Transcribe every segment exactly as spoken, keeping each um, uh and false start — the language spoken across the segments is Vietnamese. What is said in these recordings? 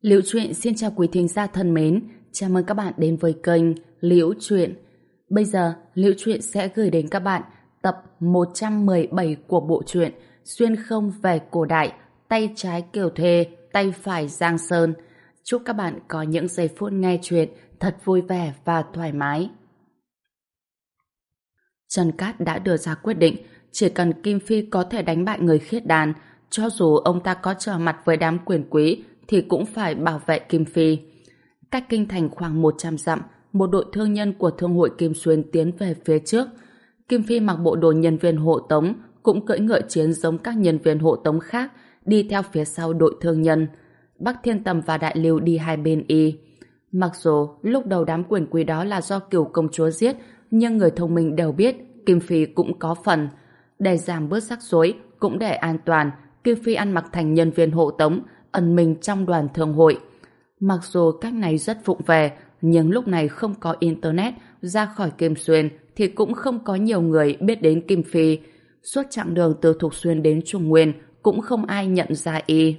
Liễu Chuyện xin chào quý thính giả thân mến, chào mừng các bạn đến với kênh Liễu Chuyện. Bây giờ, Liễu Chuyện sẽ gửi đến các bạn tập một trăm mười bảy của bộ truyện Xuyên không về cổ đại, tay trái Kiều Thê, tay phải Giang Sơn. Chúc các bạn có những giây phút nghe chuyện thật vui vẻ và thoải mái. Trần Cát đã đưa ra quyết định, chỉ cần Kim Phi có thể đánh bại người khiết đan, cho dù ông ta có trở mặt với đám quyền quý, thì cũng phải bảo vệ Kim Phi. Cách kinh thành khoảng một trăm dặm, một đội thương nhân của thương hội Kim Xuyên tiến về phía trước. Kim Phi mặc bộ đồ nhân viên hộ tống, cũng cưỡi ngựa chiến giống các nhân viên hộ tống khác, đi theo phía sau đội thương nhân. Bắc Thiên Tầm và Đại Lưu đi hai bên y. Mặc dù lúc đầu đám quyền quý đó là do Cửu công chúa giết, nhưng người thông minh đều biết Kim Phi cũng có phần. Để giảm bớt rắc rối, cũng để an toàn, Kim Phi ăn mặc thành nhân viên hộ tống, ẩn mình trong đoàn thương hội. Mặc dù cách này rất vụng về, nhưng lúc này không có internet, ra khỏi Kim Xuyên thì cũng không có nhiều người biết đến Kim Phi. Suốt chặng đường từ Thục Xuyên đến Trung Nguyên cũng không ai nhận ra y.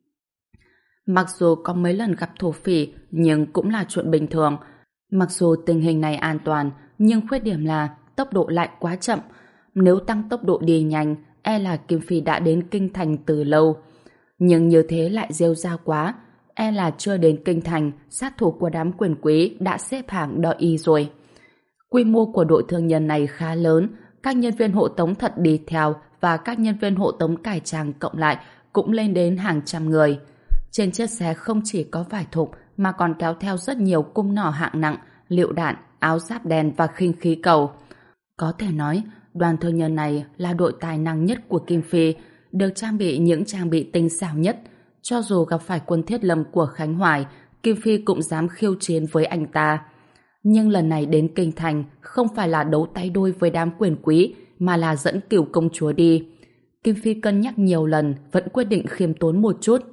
Mặc dù có mấy lần gặp thổ phỉ, nhưng cũng là chuyện bình thường. Mặc dù tình hình này an toàn, nhưng khuyết điểm là tốc độ lại quá chậm. Nếu tăng tốc độ đi nhanh, e là Kim Phi đã đến kinh thành từ lâu. Nhưng như thế lại rêu rao quá, e là chưa đến kinh thành, sát thủ của đám quyền quý đã xếp hàng đợi y rồi. Quy mô của đội thương nhân này khá lớn, các nhân viên hộ tống thật đi theo và các nhân viên hộ tống cải trang cộng lại cũng lên đến hàng trăm người. Trên chiếc xe không chỉ có vải thục mà còn kéo theo rất nhiều cung nỏ hạng nặng, lựu đạn, áo giáp đen và khinh khí cầu. Có thể nói, đoàn thương nhân này là đội tài năng nhất của Kim Phi, được trang bị những trang bị tinh xảo nhất. Cho dù gặp phải quân thiết lâm của Khánh Hoài, Kim Phi cũng dám khiêu chiến với anh ta. Nhưng lần này đến kinh thành không phải là đấu tay đôi với đám quyền quý, mà là dẫn Cửu công chúa đi. Kim Phi cân nhắc nhiều lần, vẫn quyết định khiêm tốn một chút.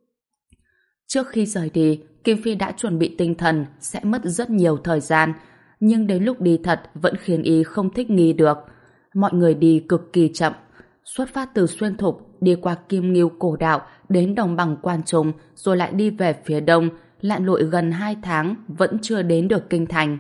Trước khi rời đi, Kim Phi đã chuẩn bị tinh thần sẽ mất rất nhiều thời gian, nhưng đến lúc đi thật vẫn khiến y không thích nghi được. Mọi người đi cực kỳ chậm, xuất phát từ Xuyên Thục, đi qua Kim Ngưu Cổ Đạo đến Đồng Bằng Quan Trung, rồi lại đi về phía đông, lặn lội gần hai tháng vẫn chưa đến được kinh thành.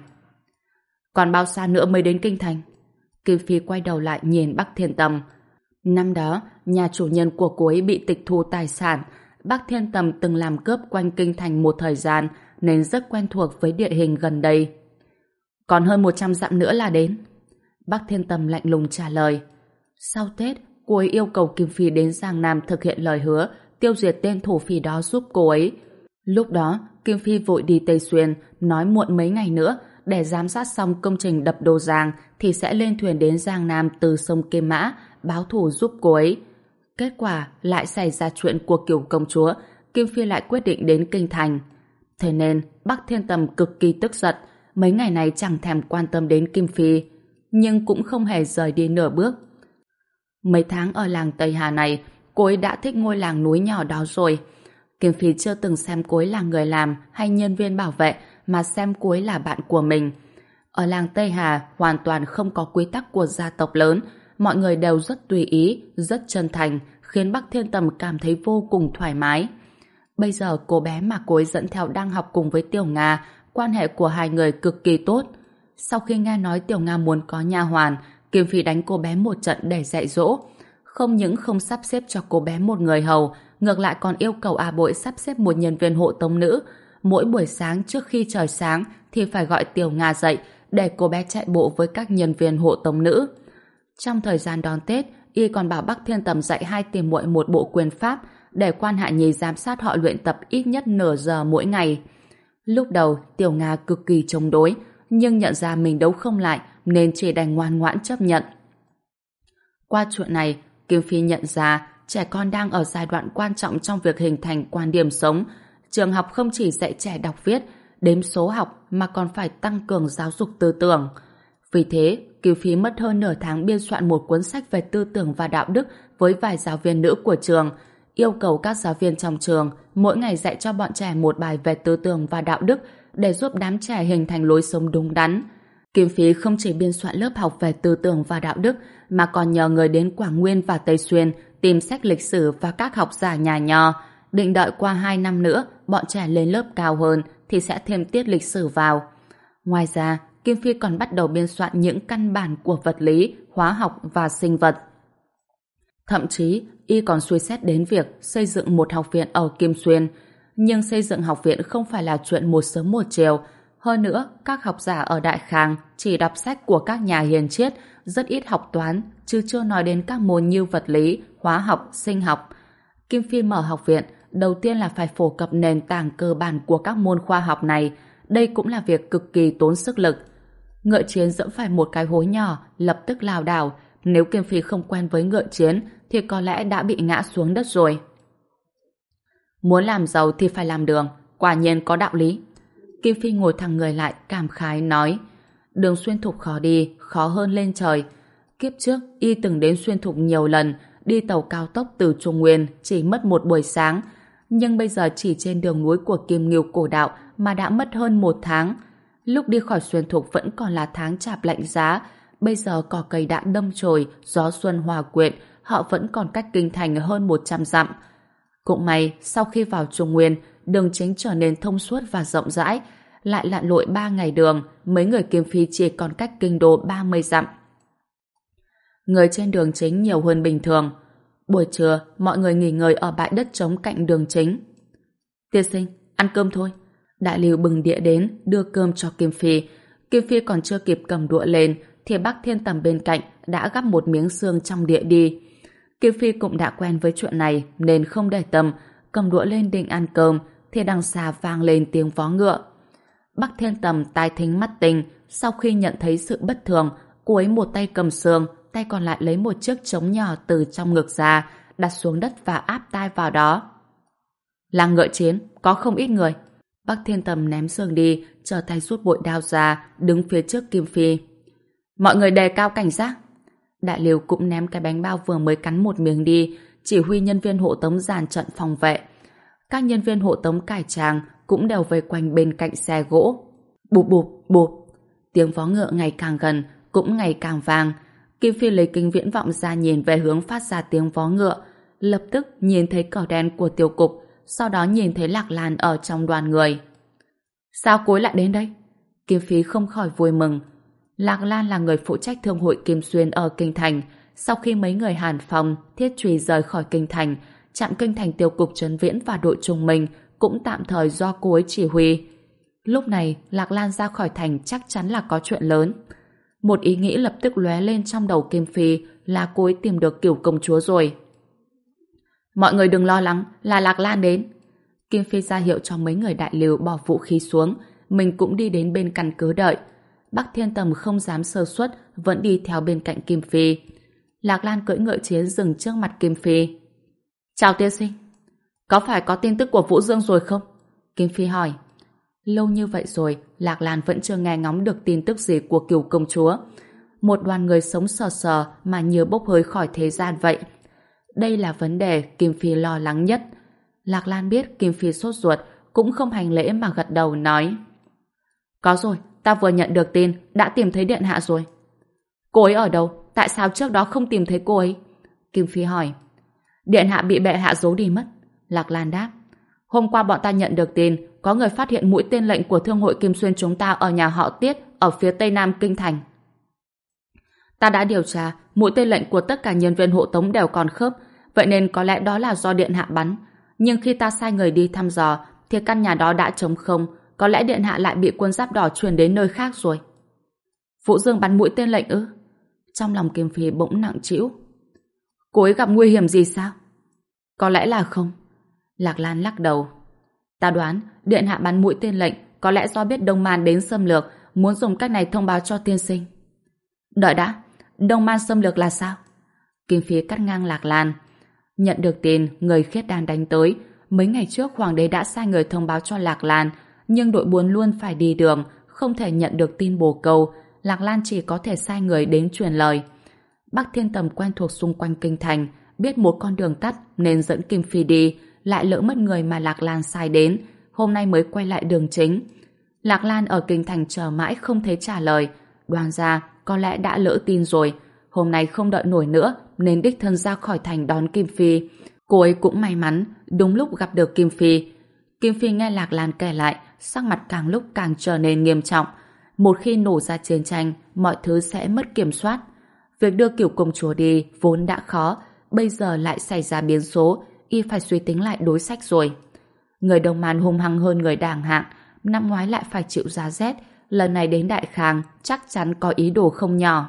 Còn bao xa nữa mới đến kinh thành? Kim Phi quay đầu lại nhìn Bắc Thiên Tầm. Năm đó, nhà chủ nhân của cô ấy bị tịch thu tài sản. Bắc Thiên Tầm từng làm cướp quanh kinh thành một thời gian nên rất quen thuộc với địa hình gần đây. Còn hơn một trăm dặm nữa là đến. Bắc Thiên Tầm lạnh lùng trả lời. Sau Tết, cô ấy yêu cầu Kim Phi đến Giang Nam thực hiện lời hứa, tiêu diệt tên thổ phỉ đó giúp cô ấy. Lúc đó, Kim Phi vội đi Tây Xuyên, nói muộn mấy ngày nữa, để giám sát xong công trình đập Đô Giang thì sẽ lên thuyền đến Giang Nam từ sông Kim Mã, báo thù giúp cô ấy. Kết quả lại xảy ra chuyện của Cửu công chúa, Kim Phi lại quyết định đến kinh thành. Thế nên, Bắc Thiên Tầm cực kỳ tức giận, mấy ngày này chẳng thèm quan tâm đến Kim Phi, nhưng cũng không hề rời đi nửa bước. Mấy tháng ở làng Tây Hà này, cô ấy đã thích ngôi làng núi nhỏ đó rồi. Kim Phi chưa từng xem cô ấy là người làm hay nhân viên bảo vệ, mà xem cô ấy là bạn của mình. Ở làng Tây Hà hoàn toàn không có quy tắc của gia tộc lớn, mọi người đều rất tùy ý, rất chân thành, khiến Bắc Thiên Tầm cảm thấy vô cùng thoải mái. Bây giờ cô bé mà cô ấy dẫn theo đang học cùng với Tiểu Nga, quan hệ của hai người cực kỳ tốt. Sau khi nghe nói Tiểu Nga muốn có nha hoàn, Kim Phi đánh cô bé một trận để dạy dỗ. Không những không sắp xếp cho cô bé một người hầu, ngược lại còn yêu cầu A Bội sắp xếp một nhân viên hộ tống nữ. Mỗi buổi sáng trước khi trời sáng thì phải gọi Tiểu Nga dậy để cô bé chạy bộ với các nhân viên hộ tống nữ. Trong thời gian đón Tết, y còn bảo Bắc Thiên Tầm dạy hai tỷ muội một bộ quyền pháp để Quan Hạ Nhi giám sát họ luyện tập ít nhất nửa giờ mỗi ngày. Lúc đầu, Tiểu Nga cực kỳ chống đối, nhưng nhận ra mình đấu không lại nên chỉ đành ngoan ngoãn chấp nhận. Qua chuyện này, Kim Phi nhận ra trẻ con đang ở giai đoạn quan trọng trong việc hình thành quan điểm sống. Trường học không chỉ dạy trẻ đọc viết, đếm số học mà còn phải tăng cường giáo dục tư tưởng. Vì thế, Kim Phi mất hơn nửa tháng biên soạn một cuốn sách về tư tưởng và đạo đức với vài giáo viên nữ của trường, yêu cầu các giáo viên trong trường mỗi ngày dạy cho bọn trẻ một bài về tư tưởng và đạo đức để giúp đám trẻ hình thành lối sống đúng đắn. Kim Phi không chỉ biên soạn lớp học về tư tưởng và đạo đức mà còn nhờ người đến Quảng Nguyên và Tây Xuyên tìm sách lịch sử và các học giả nhà Nho. định đợi qua hai năm nữa bọn trẻ lên lớp cao hơn thì sẽ thêm tiết lịch sử vào. Ngoài ra, Kim Phi còn bắt đầu biên soạn những căn bản của vật lý, hóa học và sinh vật. Thậm chí, y còn suy xét đến việc xây dựng một học viện ở Kim Xuyên. Nhưng xây dựng học viện không phải là chuyện một sớm một chiều. Hơn nữa, các học giả ở Đại Khang chỉ đọc sách của các nhà hiền triết, rất ít học toán, chứ chưa nói đến các môn như vật lý, hóa học, sinh học. Kim Phi mở học viện, đầu tiên là phải phổ cập nền tảng cơ bản của các môn khoa học này. Đây cũng là việc cực kỳ tốn sức lực. Ngựa chiến dẫm phải một cái hố nhỏ, lập tức lảo đảo. Nếu Kim Phi không quen với ngựa chiến, thì có lẽ đã bị ngã xuống đất rồi. Muốn làm giàu thì phải làm đường, quả nhiên có đạo lý. Kim Phi ngồi thẳng người lại, cảm khái nói: đường xuyên thục khó đi, khó hơn lên trời. Kiếp trước, y từng đến xuyên thục nhiều lần, đi tàu cao tốc từ Trung Nguyên chỉ mất một buổi sáng, nhưng bây giờ chỉ trên đường núi của Kim Ngưu cổ đạo mà đã mất hơn một tháng. Lúc đi khỏi xuyên thục vẫn còn là tháng chạp lạnh giá, bây giờ cỏ cây đã đâm chồi, gió xuân hòa quyện, họ vẫn còn cách kinh thành hơn một trăm dặm. Cũng may, sau khi vào Trung Nguyên, đường chính trở nên thông suốt và rộng rãi, lại lặn lội ba ngày đường, mấy người Kim Phi chỉ còn cách kinh đô ba mươi dặm. Người trên đường chính nhiều hơn bình thường. Buổi trưa, mọi người nghỉ ngơi ở bãi đất trống cạnh đường chính. Tiên sinh, ăn cơm thôi. Đại Lưu bừng đĩa đến, đưa cơm cho Kim Phi. Kim Phi còn chưa kịp cầm đũa lên, thì Bắc Thiên Tầm bên cạnh đã gắp một miếng xương trong đĩa đi. Kim Phi cũng đã quen với chuyện này nên không để tâm, cầm đũa lên định ăn cơm thì đằng xa vang lên tiếng vó ngựa. Bắc Thiên Tầm tai thính mắt tinh, sau khi nhận thấy sự bất thường, cô ấy một tay cầm xương, tay còn lại lấy một chiếc trống nhỏ từ trong ngực ra, đặt xuống đất và áp tai vào đó. Là ngựa chiến, có không ít người. Bắc Thiên Tầm ném xương đi, trở tay rút bội đao ra, đứng phía trước Kim Phi. Mọi người đề cao cảnh giác. Đại Liêu cũng ném cái bánh bao vừa mới cắn một miếng đi, chỉ huy nhân viên hộ tống dàn trận phòng vệ. Các nhân viên hộ tống cải tràng cũng đều vây quanh bên cạnh xe gỗ. Bụp bụp bụp, tiếng vó ngựa ngày càng gần, cũng ngày càng vang. Kim Phi lấy kính viễn vọng ra nhìn về hướng phát ra tiếng vó ngựa, lập tức nhìn thấy cờ đen của Tiêu Cục, sau đó nhìn thấy Lạc Lan ở trong đoàn người. Sao cô ấy lại đến đây? Kim Phi không khỏi vui mừng. Lạc Lan là người phụ trách thương hội Kim Xuyên ở Kinh Thành. Sau khi mấy người Hàn Phong, Thiết Trùy rời khỏi Kinh Thành, trạm Kinh Thành Tiêu Cục Trấn Viễn và đội Trung Minh cũng tạm thời do cô ấy chỉ huy. Lúc này, Lạc Lan ra khỏi thành chắc chắn là có chuyện lớn. Một ý nghĩ lập tức lóe lên trong đầu Kim Phi là cô ấy tìm được Cửu công chúa rồi. Mọi người đừng lo lắng, là Lạc Lan đến. Kim Phi ra hiệu cho mấy người Đại Lưu bỏ vũ khí xuống, mình cũng đi đến bên căn cứ đợi. Bắc Thiên Tầm không dám sơ suất, vẫn đi theo bên cạnh Kim Phi. Lạc Lan cưỡi ngựa chiến dừng trước mặt Kim Phi. Chào tiên sinh. Có phải có tin tức của Vũ Dương rồi không? Kim Phi hỏi. Lâu như vậy rồi, Lạc Lan vẫn chưa nghe ngóng được tin tức gì của Cửu công chúa. Một đoàn người sống sờ sờ mà như bốc hơi khỏi thế gian vậy. Đây là vấn đề Kim Phi lo lắng nhất. Lạc Lan biết Kim Phi sốt ruột, cũng không hành lễ mà gật đầu nói. Có rồi, ta vừa nhận được tin, đã tìm thấy điện hạ rồi. Cô ấy ở đâu? Tại sao trước đó không tìm thấy cô ấy? Kim Phi hỏi. Điện hạ bị bệ hạ giấu đi mất. Lạc Lan đáp. Hôm qua bọn ta nhận được tin, có người phát hiện mũi tên lệnh của thương hội Kim Xuyên chúng ta ở nhà họ Tiết, ở phía tây nam Kinh Thành. Ta đã điều tra, mũi tên lệnh của tất cả nhân viên hộ tống đều còn khớp, vậy nên có lẽ đó là do điện hạ bắn. Nhưng khi ta sai người đi thăm dò, thì căn nhà đó đã trống không, có lẽ điện hạ lại bị quân giáp đỏ chuyển đến nơi khác rồi. Vũ Dương bắn mũi tên lệnh ư? Trong lòng Kim Phi bỗng nặng trĩu. Cô ấy gặp nguy hiểm gì sao? Có lẽ là không. Lạc Lan lắc đầu. Ta đoán điện hạ bắn mũi tên lệnh có lẽ do biết Đông Man đến xâm lược, muốn dùng cách này thông báo cho tiên sinh. Đợi đã, Đông Man xâm lược là sao? Kim Phi cắt ngang Lạc Lan. Nhận được tin người Khiết Đan đánh tới, mấy ngày trước hoàng đế đã sai người thông báo cho Lạc Lan, nhưng đội buôn luôn phải đi đường, không thể nhận được tin bồ câu. Lạc Lan chỉ có thể sai người đến truyền lời. Bắc Thiên Tầm quen thuộc xung quanh Kinh Thành, biết một con đường tắt nên dẫn Kim Phi đi, lại lỡ mất người mà Lạc Lan sai đến, hôm nay mới quay lại đường chính. Lạc Lan ở Kinh Thành chờ mãi không thấy trả lời, đoán ra có lẽ đã lỡ tin rồi. Hôm nay không đợi nổi nữa nên đích thân ra khỏi thành đón Kim Phi. Cô ấy cũng may mắn đúng lúc gặp được Kim Phi. Kim Phi nghe Lạc Lan kể lại, sắc mặt càng lúc càng trở nên nghiêm trọng. Một khi nổ ra chiến tranh, mọi thứ sẽ mất kiểm soát. Việc đưa Cửu công chúa đi vốn đã khó, bây giờ lại xảy ra biến số, y phải suy tính lại đối sách rồi. Người Đông Man hung hăng hơn người Đảng Hạng, năm ngoái lại phải chịu giá rét, lần này đến Đại Khang chắc chắn có ý đồ không nhỏ.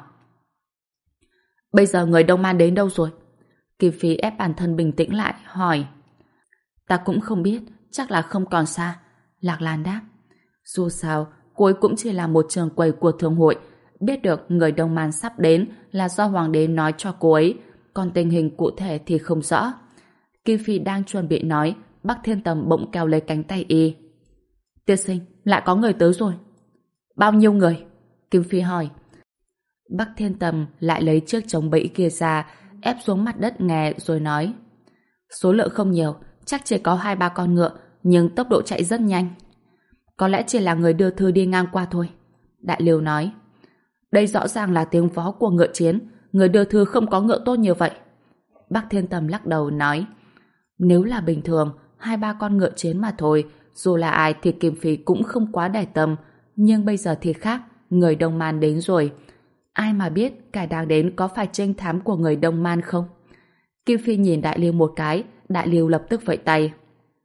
Bây giờ người Đông Man đến đâu rồi? Kim Phi ép bản thân bình tĩnh lại, hỏi. Ta cũng không biết, chắc là không còn xa. Lạc Lan đáp. Dù sao, cô ấy cũng chỉ là một trường quầy của thương hội. Biết được người Đông Man sắp đến là do Hoàng đế nói cho cô ấy, còn tình hình cụ thể thì không rõ. Kim Phi đang chuẩn bị nói, Bắc Thiên Tầm bỗng kéo lấy cánh tay y. Tiên sinh, lại có người tới rồi. Bao nhiêu người? Kim Phi hỏi. Bắc Thiên Tầm lại lấy chiếc chống bẫy kia ra, ép xuống mặt đất nghe rồi nói. Số lượng không nhiều, chắc chỉ có hai ba con ngựa, nhưng tốc độ chạy rất nhanh. Có lẽ chỉ là người đưa thư đi ngang qua thôi. Đại Liêu nói. Đây rõ ràng là tiếng vó của ngựa chiến, người đưa thư không có ngựa tốt như vậy. Bắc Thiên Tầm lắc đầu nói. Nếu là bình thường, hai ba con ngựa chiến mà thôi, dù là ai thì Kim Phi cũng không quá để tâm, nhưng bây giờ thì khác, người Đông Man đến rồi. Ai mà biết kẻ đang đến có phải trinh thám của người Đông Man không? Kim Phi nhìn Đại Liêu một cái, Đại Liêu lập tức vẫy tay.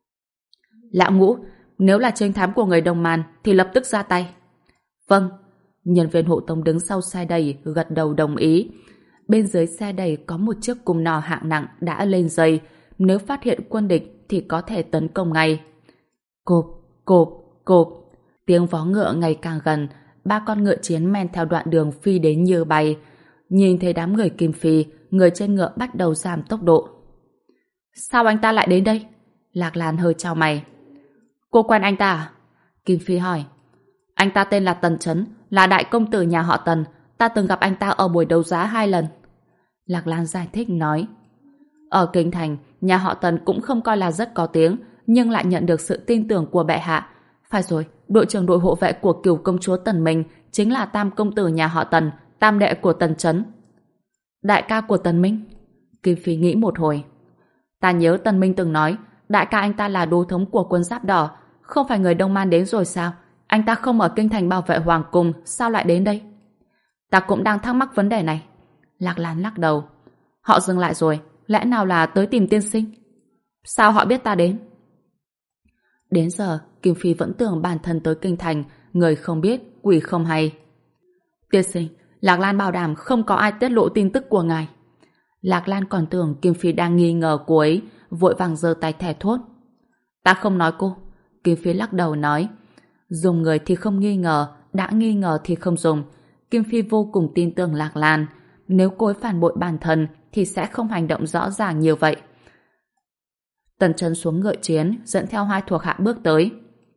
Lão Ngũ, nếu là trinh thám của người Đông Man thì lập tức ra tay. Vâng. Nhân viên hộ tống đứng sau xe đẩy gật đầu đồng ý. Bên dưới xe đẩy có một chiếc cung nỏ hạng nặng đã lên dây, nếu phát hiện quân địch thì có thể tấn công ngay. Cộp, cộp, cộp. Tiếng vó ngựa ngày càng gần, ba con ngựa chiến men theo đoạn đường phi đến như bay. Nhìn thấy đám người Kim Phi, người trên ngựa bắt đầu giảm tốc độ. Sao anh ta lại đến đây? Lạc Lan hơi chau mày. Cô quen anh ta à? Kim Phi hỏi. Anh ta tên là Tần Chấn, là đại công tử nhà họ Tần. Ta từng gặp anh ta ở buổi đấu giá hai lần. Lạc Lan giải thích nói. Ở Kinh Thành, nhà họ Tần cũng không coi là rất có tiếng, nhưng lại nhận được sự tin tưởng của bệ hạ. Phải rồi, đội trưởng đội hộ vệ của Cửu công chúa Tần Minh chính là tam công tử nhà họ Tần, tam đệ của Tần Chấn. Đại ca của Tần Minh? Kim Phi nghĩ một hồi. Ta nhớ Tần Minh từng nói, đại ca anh ta là đô thống của quân Giáp Đỏ, không phải người Đông Man đến rồi sao? Anh ta không ở Kinh Thành bảo vệ hoàng cung, sao lại đến đây? Ta cũng đang thắc mắc vấn đề này. Lạc Lan lắc đầu. Họ dừng lại rồi, lẽ nào là tới tìm tiên sinh? Sao họ biết ta đến? Đến giờ, Kim Phi vẫn tưởng bản thân tới Kinh Thành, người không biết, quỷ không hay. Tiên sinh, Lạc Lan bảo đảm không có ai tiết lộ tin tức của ngài. Lạc Lan còn tưởng Kim Phi đang nghi ngờ cô ấy, vội vàng giơ tay thẻ thốt. Ta không nói cô. Kim Phi lắc đầu nói. Dùng người thì không nghi ngờ, đã nghi ngờ thì không dùng. Kim Phi vô cùng tin tưởng Lạc Lan. Nếu cô ấy phản bội bản thân thì sẽ không hành động rõ ràng như vậy. Tần Chấn xuống ngựa chiến, dẫn theo hai thuộc hạ bước tới.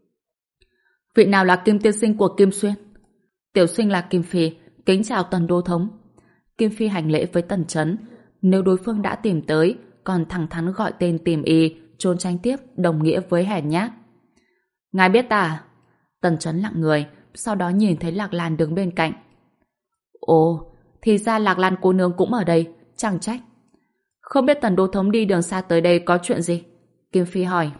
Vị nào là Kim tiên sinh của Kim Xuyên? Tiểu sinh là Kim Phi, kính chào Tần đô thống. Kim Phi hành lễ với Tần Chấn. Nếu đối phương đã tìm tới, còn thẳng thắn gọi tên tìm y, trốn tránh tiếp đồng nghĩa với hèn nhát. Ngài biết ta à? Tần Chấn lặng người, sau đó nhìn thấy Lạc Lan đứng bên cạnh. Ồ, thì ra Lạc Lan cô nương cũng ở đây, chẳng trách. Không biết Tần đô thống đi đường xa tới đây có chuyện gì? Kim Phi hỏi.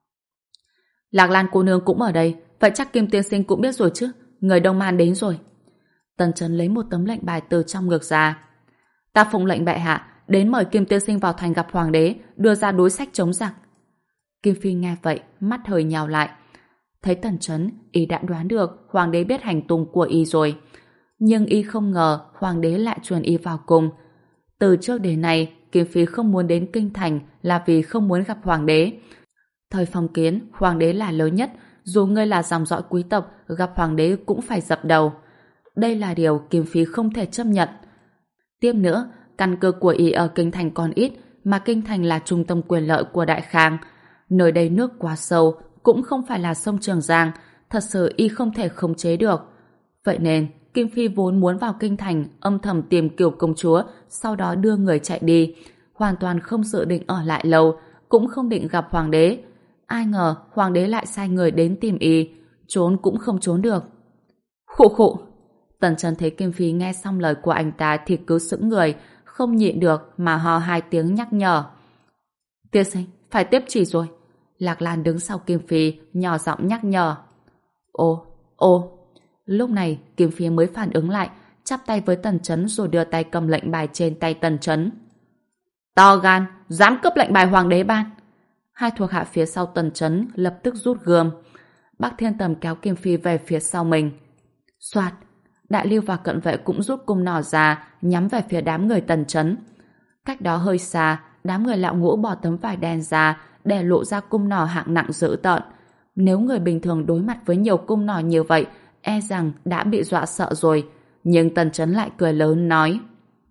Lạc Lan cô nương cũng ở đây, vậy chắc Kim tiên sinh cũng biết rồi chứ, người Đông Man đến rồi. Tần Chấn lấy một tấm lệnh bài từ trong ngực ra. Ta phụng lệnh bệ hạ, đến mời Kim tiên sinh vào thành gặp hoàng đế, đưa ra đối sách chống giặc. Kim Phi nghe vậy, mắt hơi nhào lại. Thấy Tần Chấn, y đã đoán được hoàng đế biết hành tung của y rồi. Nhưng y không ngờ hoàng đế lại truyền y vào cung. Từ trước đến nay, Kim Phi không muốn đến Kinh Thành là vì không muốn gặp hoàng đế. Thời phong kiến, hoàng đế là lớn nhất, dù ngươi là dòng dõi quý tộc, gặp hoàng đế cũng phải dập đầu. Đây là điều Kim Phi không thể chấp nhận. Tiếp nữa, căn cơ của y ở Kinh Thành còn ít, mà Kinh Thành là trung tâm quyền lợi của Đại Khang. Nơi đây nước quá sâu, cũng không phải là sông Trường Giang, thật sự y không thể khống chế được. Vậy nên, Kim Phi vốn muốn vào Kinh Thành âm thầm tìm Cửu công chúa, sau đó đưa người chạy đi, hoàn toàn không dự định ở lại lâu, cũng không định gặp hoàng đế. Ai ngờ hoàng đế lại sai người đến tìm y, trốn cũng không trốn được. Khụ khụ. Tần Chấn thấy Kim Phi nghe xong lời của anh ta thì cứ sững người, không nhịn được mà ho hai tiếng nhắc nhở. Tiên sinh, phải tiếp chỉ rồi. Lạc Lan đứng sau Kim Phi, nhỏ giọng nhắc nhở. Ô, ô. Lúc này, Kim Phi mới phản ứng lại, chắp tay với Tần Chấn rồi đưa tay cầm lệnh bài trên tay Tần Chấn. To gan, dám cướp lệnh bài hoàng đế ban. Hai thuộc hạ phía sau Tần Chấn lập tức rút gươm. Bắc Thiên Tầm kéo Kim Phi về phía sau mình. Soạt, Đại Lưu và cận vệ cũng rút cung nỏ ra, nhắm về phía đám người Tần Chấn. Cách đó hơi xa, đám người Lão Ngũ bỏ tấm vải đen ra để lộ ra cung nỏ hạng nặng dữ tợn. Nếu người bình thường đối mặt với nhiều cung nỏ như vậy, e rằng đã bị dọa sợ rồi. Nhưng Tần Chấn lại cười lớn nói: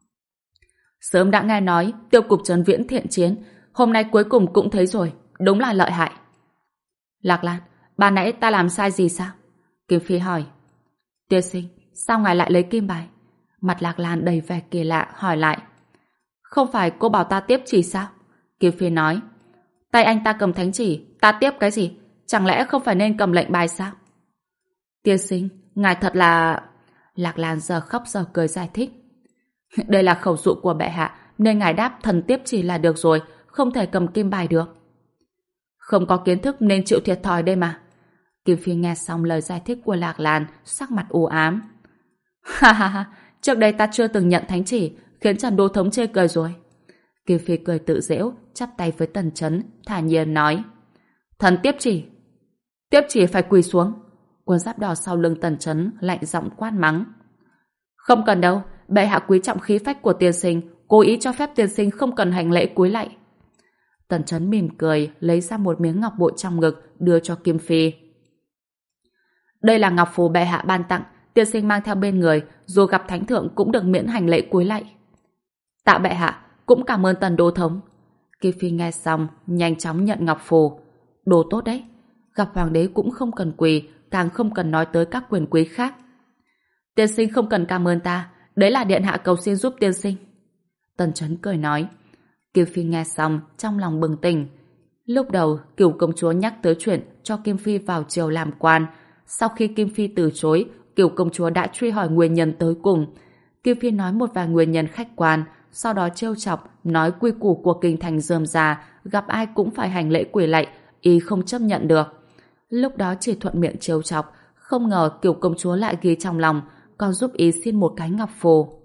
Sớm đã nghe nói Tiêu cục Trấn Viễn thiện chiến, hôm nay cuối cùng cũng thấy rồi, đúng là lợi hại. Lạc Lan, bà nãy ta làm sai gì sao? Kim Phi hỏi. Tiên sinh, sao ngài lại lấy kim bài? Mặt Lạc Lan đầy vẻ kỳ lạ hỏi lại. Không phải cô bảo ta tiếp chỉ sao? Kim Phi nói. Tay anh ta cầm thánh chỉ, ta tiếp cái gì? Chẳng lẽ không phải nên cầm lệnh bài sao? Tiên sinh, ngài thật là... Lạc Lan giờ khóc giờ cười giải thích. Đây là khẩu dụ của bệ hạ, nên ngài đáp thần tiếp chỉ là được rồi, không thể cầm kim bài được. Không có kiến thức nên chịu thiệt thòi đây mà. Kim Phi nghe xong lời giải thích của Lạc Lan, sắc mặt u ám. Ha ha ha, trước đây ta chưa từng nhận thánh chỉ, khiến Trần Đô Thống chê cười rồi. Kim Phi cười tự giễu, chắp tay với Tần Chấn, thản nhiên nói. Thần tiếp chỉ. Tiếp chỉ phải quỳ xuống. Quân giáp đỏ sau lưng Tần Chấn lạnh giọng quát mắng. Không cần đâu, bệ hạ quý trọng khí phách của tiên sinh, cố ý cho phép tiên sinh không cần hành lễ cúi lạy. Tần Chấn mỉm cười, lấy ra một miếng ngọc bội trong ngực, đưa cho Kim Phi. Đây là ngọc phù bệ hạ ban tặng, tiên sinh mang theo bên người, dù gặp thánh thượng cũng được miễn hành lễ cúi lạy. Tạ bệ hạ, cũng cảm ơn Tần Đô Thống. Kim Phi nghe xong, nhanh chóng nhận ngọc phù. Đồ tốt đấy, gặp hoàng đế cũng không cần quỳ, càng không cần nói tới các quyền quý khác. Tiên sinh không cần cảm ơn ta, đấy là điện hạ cầu xin giúp tiên sinh. Tần Chấn cười nói. Kim Phi nghe xong, trong lòng bừng tỉnh. Lúc đầu, Cửu công chúa nhắc tới chuyện cho Kim Phi vào triều làm quan. Sau khi Kim Phi từ chối, Cửu công chúa đã truy hỏi nguyên nhân tới cùng. Kim Phi nói một vài nguyên nhân khách quan, sau đó trêu chọc, nói quy củ của kinh thành rườm rà, gặp ai cũng phải hành lễ quỳ lạy, y không chấp nhận được. Lúc đó chỉ thuận miệng trêu chọc, không ngờ Cửu công chúa lại ghi trong lòng, còn giúp ý xin một cái ngọc phù.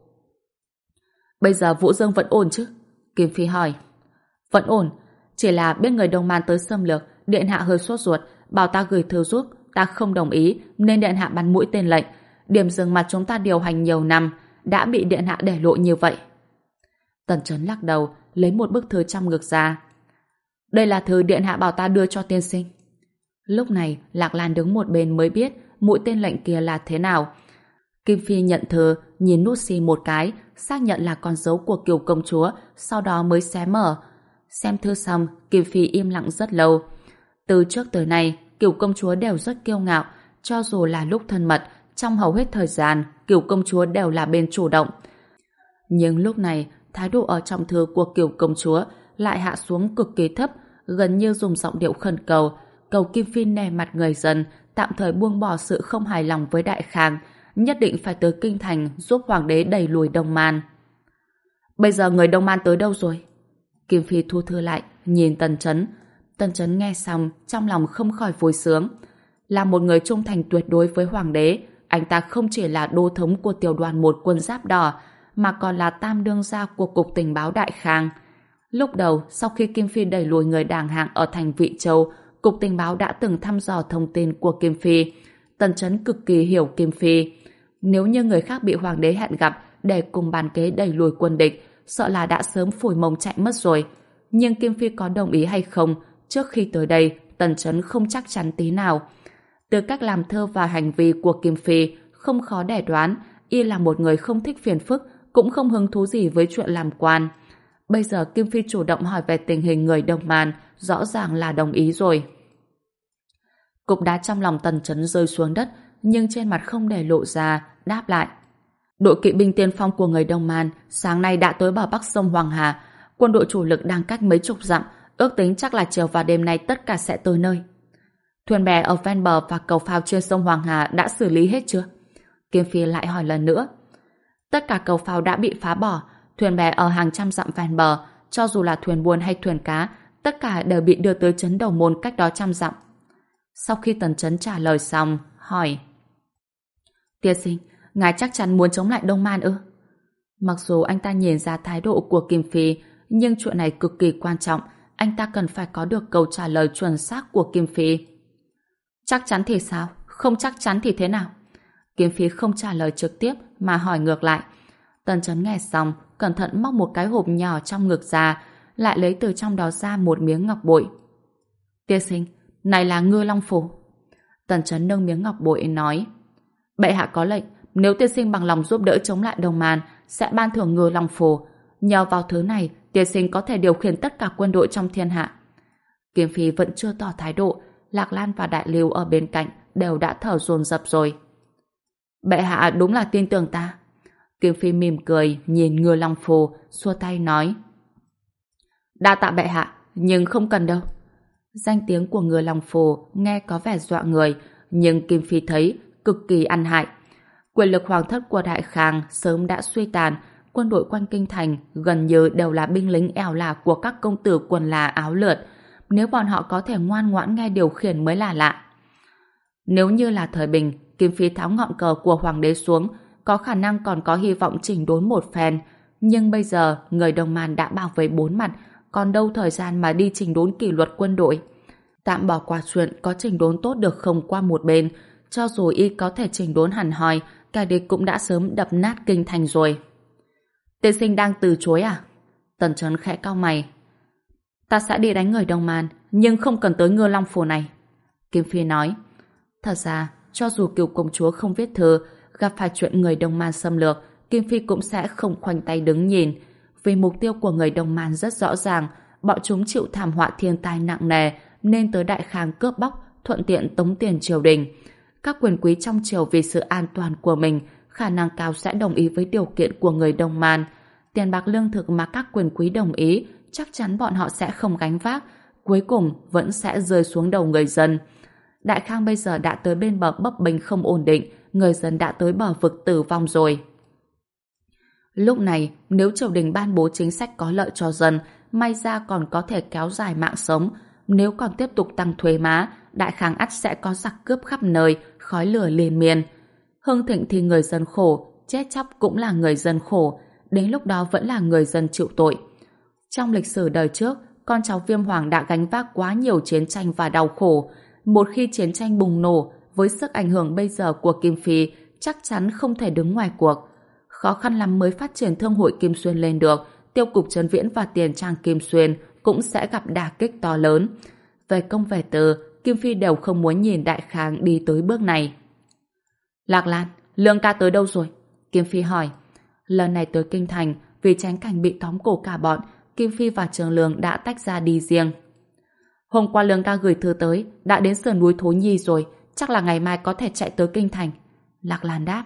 Bây giờ Vũ Dương vẫn ổn chứ? Kim Phi hỏi. Vẫn ổn, chỉ là biết người Đông Man tới xâm lược, điện hạ hơi sốt ruột, bảo ta gửi thư giúp, ta không đồng ý, nên điện hạ bắn mũi tên lệnh. Điểm dừng mà chúng ta điều hành nhiều năm, đã bị điện hạ để lộ như vậy. Tần Chấn lắc đầu, lấy một bức thư trong ngực ra. Đây là thư điện hạ bảo ta đưa cho tiên sinh. Lúc này, Lạc Lan đứng một bên mới biết mũi tên lệnh kia là thế nào. Kim Phi nhận thư, nhìn nút xì một cái, xác nhận là con dấu của Kiều công chúa, sau đó mới xé mở. Xem thư xong, Kim Phi im lặng rất lâu. Từ trước tới nay, Kiều công chúa đều rất kiêu ngạo, cho dù là lúc thân mật, trong hầu hết thời gian, Kiều công chúa đều là bên chủ động. Nhưng lúc này, thái độ ở trong thư của Kiều công chúa lại hạ xuống cực kỳ thấp, gần như dùng giọng điệu khẩn cầu, cầu Kim Phi nể mặt người dân, tạm thời buông bỏ sự không hài lòng với Đại Khang, nhất định phải tới kinh thành giúp hoàng đế đẩy lùi Đông Man. Bây giờ người Đông Man tới đâu rồi? Kim Phi thu thư lại, nhìn Tần Chấn. Tần Chấn nghe xong, trong lòng không khỏi vui sướng. Là một người trung thành tuyệt đối với hoàng đế, anh ta không chỉ là đô thống của tiểu đoàn một quân giáp đỏ, mà còn là tam đương gia của cục tình báo Đại Khang. Lúc đầu, sau khi Kim Phi đẩy lùi người đàng hạng ở thành Vị Châu, cục tình báo đã từng thăm dò thông tin của Kim Phi. Tần Chấn cực kỳ hiểu Kim Phi. Nếu như người khác bị hoàng đế hẹn gặp để cùng bàn kế đẩy lùi quân địch, sợ là đã sớm phủi mông chạy mất rồi. Nhưng Kim Phi có đồng ý hay không, trước khi tới đây, Tần Chấn không chắc chắn tí nào. Từ cách làm thơ và hành vi của Kim Phi, không khó để đoán, y là một người không thích phiền phức, cũng không hứng thú gì với chuyện làm quan. Bây giờ Kim Phi chủ động hỏi về tình hình người Đông Man, rõ ràng là đồng ý rồi. Cục đá trong lòng Tần Chấn rơi xuống đất, nhưng trên mặt không để lộ ra, đáp lại. Đội kỵ binh tiên phong của người Đông Man sáng nay đã tới bờ bắc sông Hoàng Hà, quân đội chủ lực đang cách mấy chục dặm, ước tính chắc là chiều và đêm nay tất cả sẽ tới nơi. Thuyền bè ở ven bờ và cầu phao trên sông Hoàng Hà đã xử lý hết chưa? Kim Phi lại hỏi lần nữa. Tất cả cầu phao đã bị phá bỏ, thuyền bè ở hàng trăm dặm ven bờ, cho dù là thuyền buôn hay thuyền cá, tất cả đều bị đưa tới trấn Đầu Môn cách đó trăm dặm. Sau khi Tần Chấn trả lời xong, hỏi: Tiên sinh, ngài chắc chắn muốn chống lại Đông Man ư? Mặc dù anh ta nhìn ra thái độ của Kim Phi, nhưng chuyện này cực kỳ quan trọng, anh ta cần phải có được câu trả lời chuẩn xác của Kim Phi. Chắc chắn thì sao? Không chắc chắn thì thế nào? Kim Phi không trả lời trực tiếp mà hỏi ngược lại. Tần Chấn nghe xong, cẩn thận móc một cái hộp nhỏ trong ngực ra, lại lấy từ trong đó ra một miếng ngọc bội. Tiên sinh, này là Ngư Long Phù. Tần Chấn nâng miếng ngọc bội nói: Bệ hạ có lệnh, nếu tiên sinh bằng lòng giúp đỡ chống lại Đông Man, sẽ ban thưởng Ngư Long Phù. Nhờ vào thứ này, tiên sinh có thể điều khiển tất cả quân đội trong thiên hạ. Kim Phi vẫn chưa tỏ thái độ, Lạc Lan và Đại Lưu ở bên cạnh đều đã thở dồn dập rồi. Bệ hạ đúng là tin tưởng ta. Kim Phi mỉm cười nhìn Ngư Long Phù, xua tay nói: Đa tạ bệ hạ, nhưng không cần đâu. Danh tiếng của Ngư Long Phù nghe có vẻ dọa người, nhưng Kim Phi thấy cực kỳ ăn hại. Quyền lực hoàng thất của Đại Khang sớm đã suy tàn, quân đội quanh kinh thành gần như đều là binh lính ẻo lả của các công tử quần là áo lượt. Nếu bọn họ có thể ngoan ngoãn nghe điều khiển mới là lạ. Nếu như là thời bình, Kim Phi tháo ngọn cờ của hoàng đế xuống, có khả năng còn có hy vọng chỉnh đốn một phen. Nhưng bây giờ, người Đông Man đã bao vây bốn mặt, còn đâu thời gian mà đi chỉnh đốn kỷ luật quân đội. Tạm bỏ qua chuyện có chỉnh đốn tốt được không qua một bên, cho dù y có thể chỉnh đốn hẳn hoi, kẻ địch cũng đã sớm đập nát kinh thành rồi. Tiên sinh đang từ chối à? Tần Chấn khẽ cau mày. Ta sẽ đi đánh người Đông Man, nhưng không cần tới Ngư Long Phù này. Kim Phi nói. Thật ra, cho dù Kiều công chúa không viết thư, gặp phải chuyện người Đông Man xâm lược, Kim Phi cũng sẽ không khoanh tay đứng nhìn. Vì mục tiêu của người Đông Man rất rõ ràng, bọn chúng chịu thảm họa thiên tai nặng nề, nên tới Đại Khang cướp bóc, thuận tiện tống tiền triều đình. Các quyền quý trong triều vì sự an toàn của mình, khả năng cao sẽ đồng ý với điều kiện của người Đông Man. Tiền bạc lương thực mà các quyền quý đồng ý, chắc chắn bọn họ sẽ không gánh vác, cuối cùng vẫn sẽ rơi xuống đầu người dân. Đại Khang bây giờ đã tới bên bờ bấp bênh không ổn định, người dân đã tới bờ vực tử vong rồi. Lúc này, nếu triều đình ban bố chính sách có lợi cho dân, may ra còn có thể kéo dài mạng sống. Nếu còn tiếp tục tăng thuế má, Đại Khang ắt sẽ có giặc cướp khắp nơi, khói lửa liên miên. Hưng thịnh thì người dân khổ, chết chóc cũng là người dân khổ, đến lúc đó vẫn là người dân chịu tội. Trong lịch sử đời trước, con cháu Viêm Hoàng đã gánh vác quá nhiều chiến tranh và đau khổ. Một khi chiến tranh bùng nổ, với sức ảnh hưởng bây giờ của Kim Phi, chắc chắn không thể đứng ngoài cuộc. Khó khăn lắm mới phát triển thương hội Kim Xuyên lên được, tiêu cục Trấn Viễn và tiền trang Kim Xuyên cũng sẽ gặp đả kích to lớn. Về công về tư, Kim Phi đều không muốn nhìn Đại Khang đi tới bước này. Lạc Lan, Lương ca tới đâu rồi? Kim Phi hỏi. Lần này tới kinh thành, vì tránh cảnh bị tóm cổ cả bọn, Kim Phi và Trường Lương đã tách ra đi riêng. Hôm qua Lương ca gửi thư tới, đã đến sườn núi Thố Nhi rồi, chắc là ngày mai có thể chạy tới kinh thành. Lạc Lan đáp.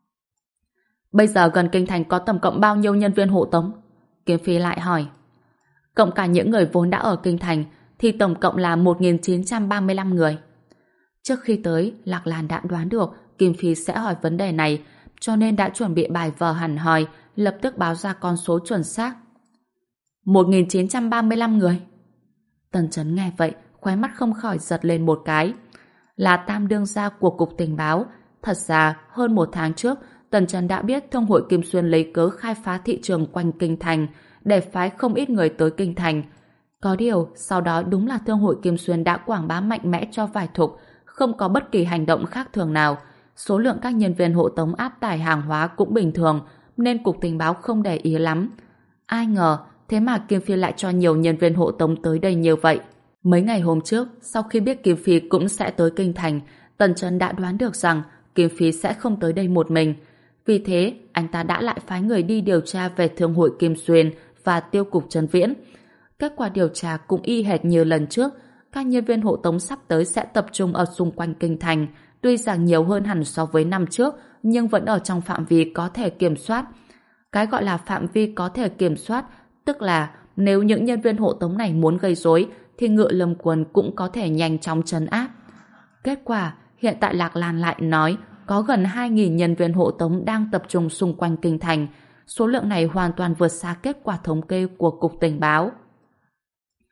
Bây giờ gần kinh thành có tổng cộng bao nhiêu nhân viên hộ tống? Kim Phi lại hỏi. Cộng cả những người vốn đã ở kinh thành thì tổng cộng là một nghìn chín trăm ba mươi lăm người. Trước khi tới, Lạc Lan đã đoán được Kim Phi sẽ hỏi vấn đề này, cho nên đã chuẩn bị bài vở hẳn hoi, lập tức báo ra con số chuẩn xác. một nghìn chín trăm ba mươi lăm người. Tần Chấn nghe vậy, khóe mắt không khỏi giật lên một cái. Là tam đương gia của cục tình báo. Thật ra, hơn một tháng trước, Tần Chấn đã biết Thương hội Kim Xuyên lấy cớ khai phá thị trường quanh kinh thành, để phái không ít người tới kinh thành. Có điều, sau đó đúng là Thương hội Kim Xuyên đã quảng bá mạnh mẽ cho vải thục, không có bất kỳ hành động khác thường nào. Số lượng các nhân viên hộ tống áp tải hàng hóa cũng bình thường, nên cục tình báo không để ý lắm. Ai ngờ, thế mà Kim Phi lại cho nhiều nhân viên hộ tống tới đây như vậy. Mấy ngày hôm trước, sau khi biết Kim Phi cũng sẽ tới kinh thành, Tần Chấn đã đoán được rằng Kim Phi sẽ không tới đây một mình. Vì thế, anh ta đã lại phái người đi điều tra về Thương hội Kim Xuyên và tiêu cục Trấn Viễn. Kết quả điều tra cũng y hệt như lần trước, các nhân viên hộ tống sắp tới sẽ tập trung ở xung quanh kinh thành, tuy rằng nhiều hơn hẳn so với năm trước, nhưng vẫn ở trong phạm vi có thể kiểm soát. Cái gọi là phạm vi có thể kiểm soát, tức là nếu những nhân viên hộ tống này muốn gây rối, thì Ngự Lâm Quân cũng có thể nhanh chóng trấn áp. Kết quả, hiện tại Lạc Lan lại nói có gần hai nghìn nhân viên hộ tống đang tập trung xung quanh kinh thành. Số lượng này hoàn toàn vượt xa kết quả thống kê của Cục Tình báo.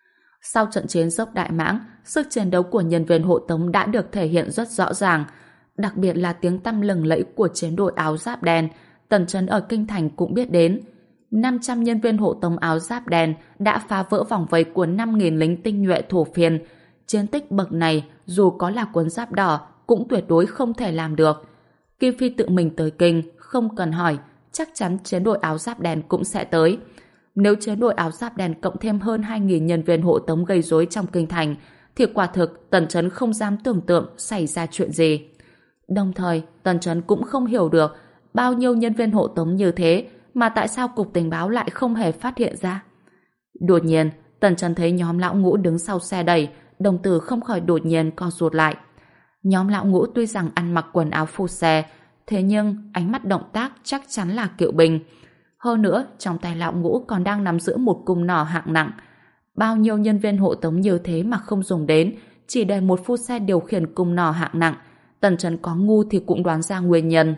Sau trận chiến dốc Đại Mãng, sức chiến đấu của nhân viên hộ tống đã được thể hiện rất rõ ràng, đặc biệt là tiếng tăm lừng lẫy của chiến đội áo giáp đen. Tần Chấn ở Kinh Thành cũng biết đến. năm trăm nhân viên hộ tống áo giáp đen đã phá vỡ vòng vây của năm nghìn lính tinh nhuệ thổ phiên. Chiến tích bậc này, dù có là quân giáp đỏ, cũng tuyệt đối không thể làm được. Kim Phi tự mình tới Kinh, không cần hỏi, chắc chắn chiến đội áo giáp đen cũng sẽ tới. Nếu chiến đội áo giáp đen cộng thêm hơn hai nghìn nhân viên hộ tống gây rối trong Kinh Thành, thì quả thực Tần Chấn không dám tưởng tượng xảy ra chuyện gì. Đồng thời, Tần Chấn cũng không hiểu được bao nhiêu nhân viên hộ tống như thế mà tại sao Cục Tình báo lại không hề phát hiện ra. Đột nhiên, Tần Chấn thấy nhóm lão Ngũ đứng sau xe đẩy, đồng tử không khỏi đột nhiên co rụt lại. Nhóm lão Ngũ tuy rằng ăn mặc quần áo phu xe, thế nhưng ánh mắt động tác chắc chắn là kỵ binh. Hơn nữa, trong tay lão Ngũ còn đang nắm giữ một cung nỏ hạng nặng. Bao nhiêu nhân viên hộ tống như thế mà không dùng đến, chỉ để một phu xe điều khiển cung nỏ hạng nặng. Tần Chấn có ngu thì cũng đoán ra nguyên nhân.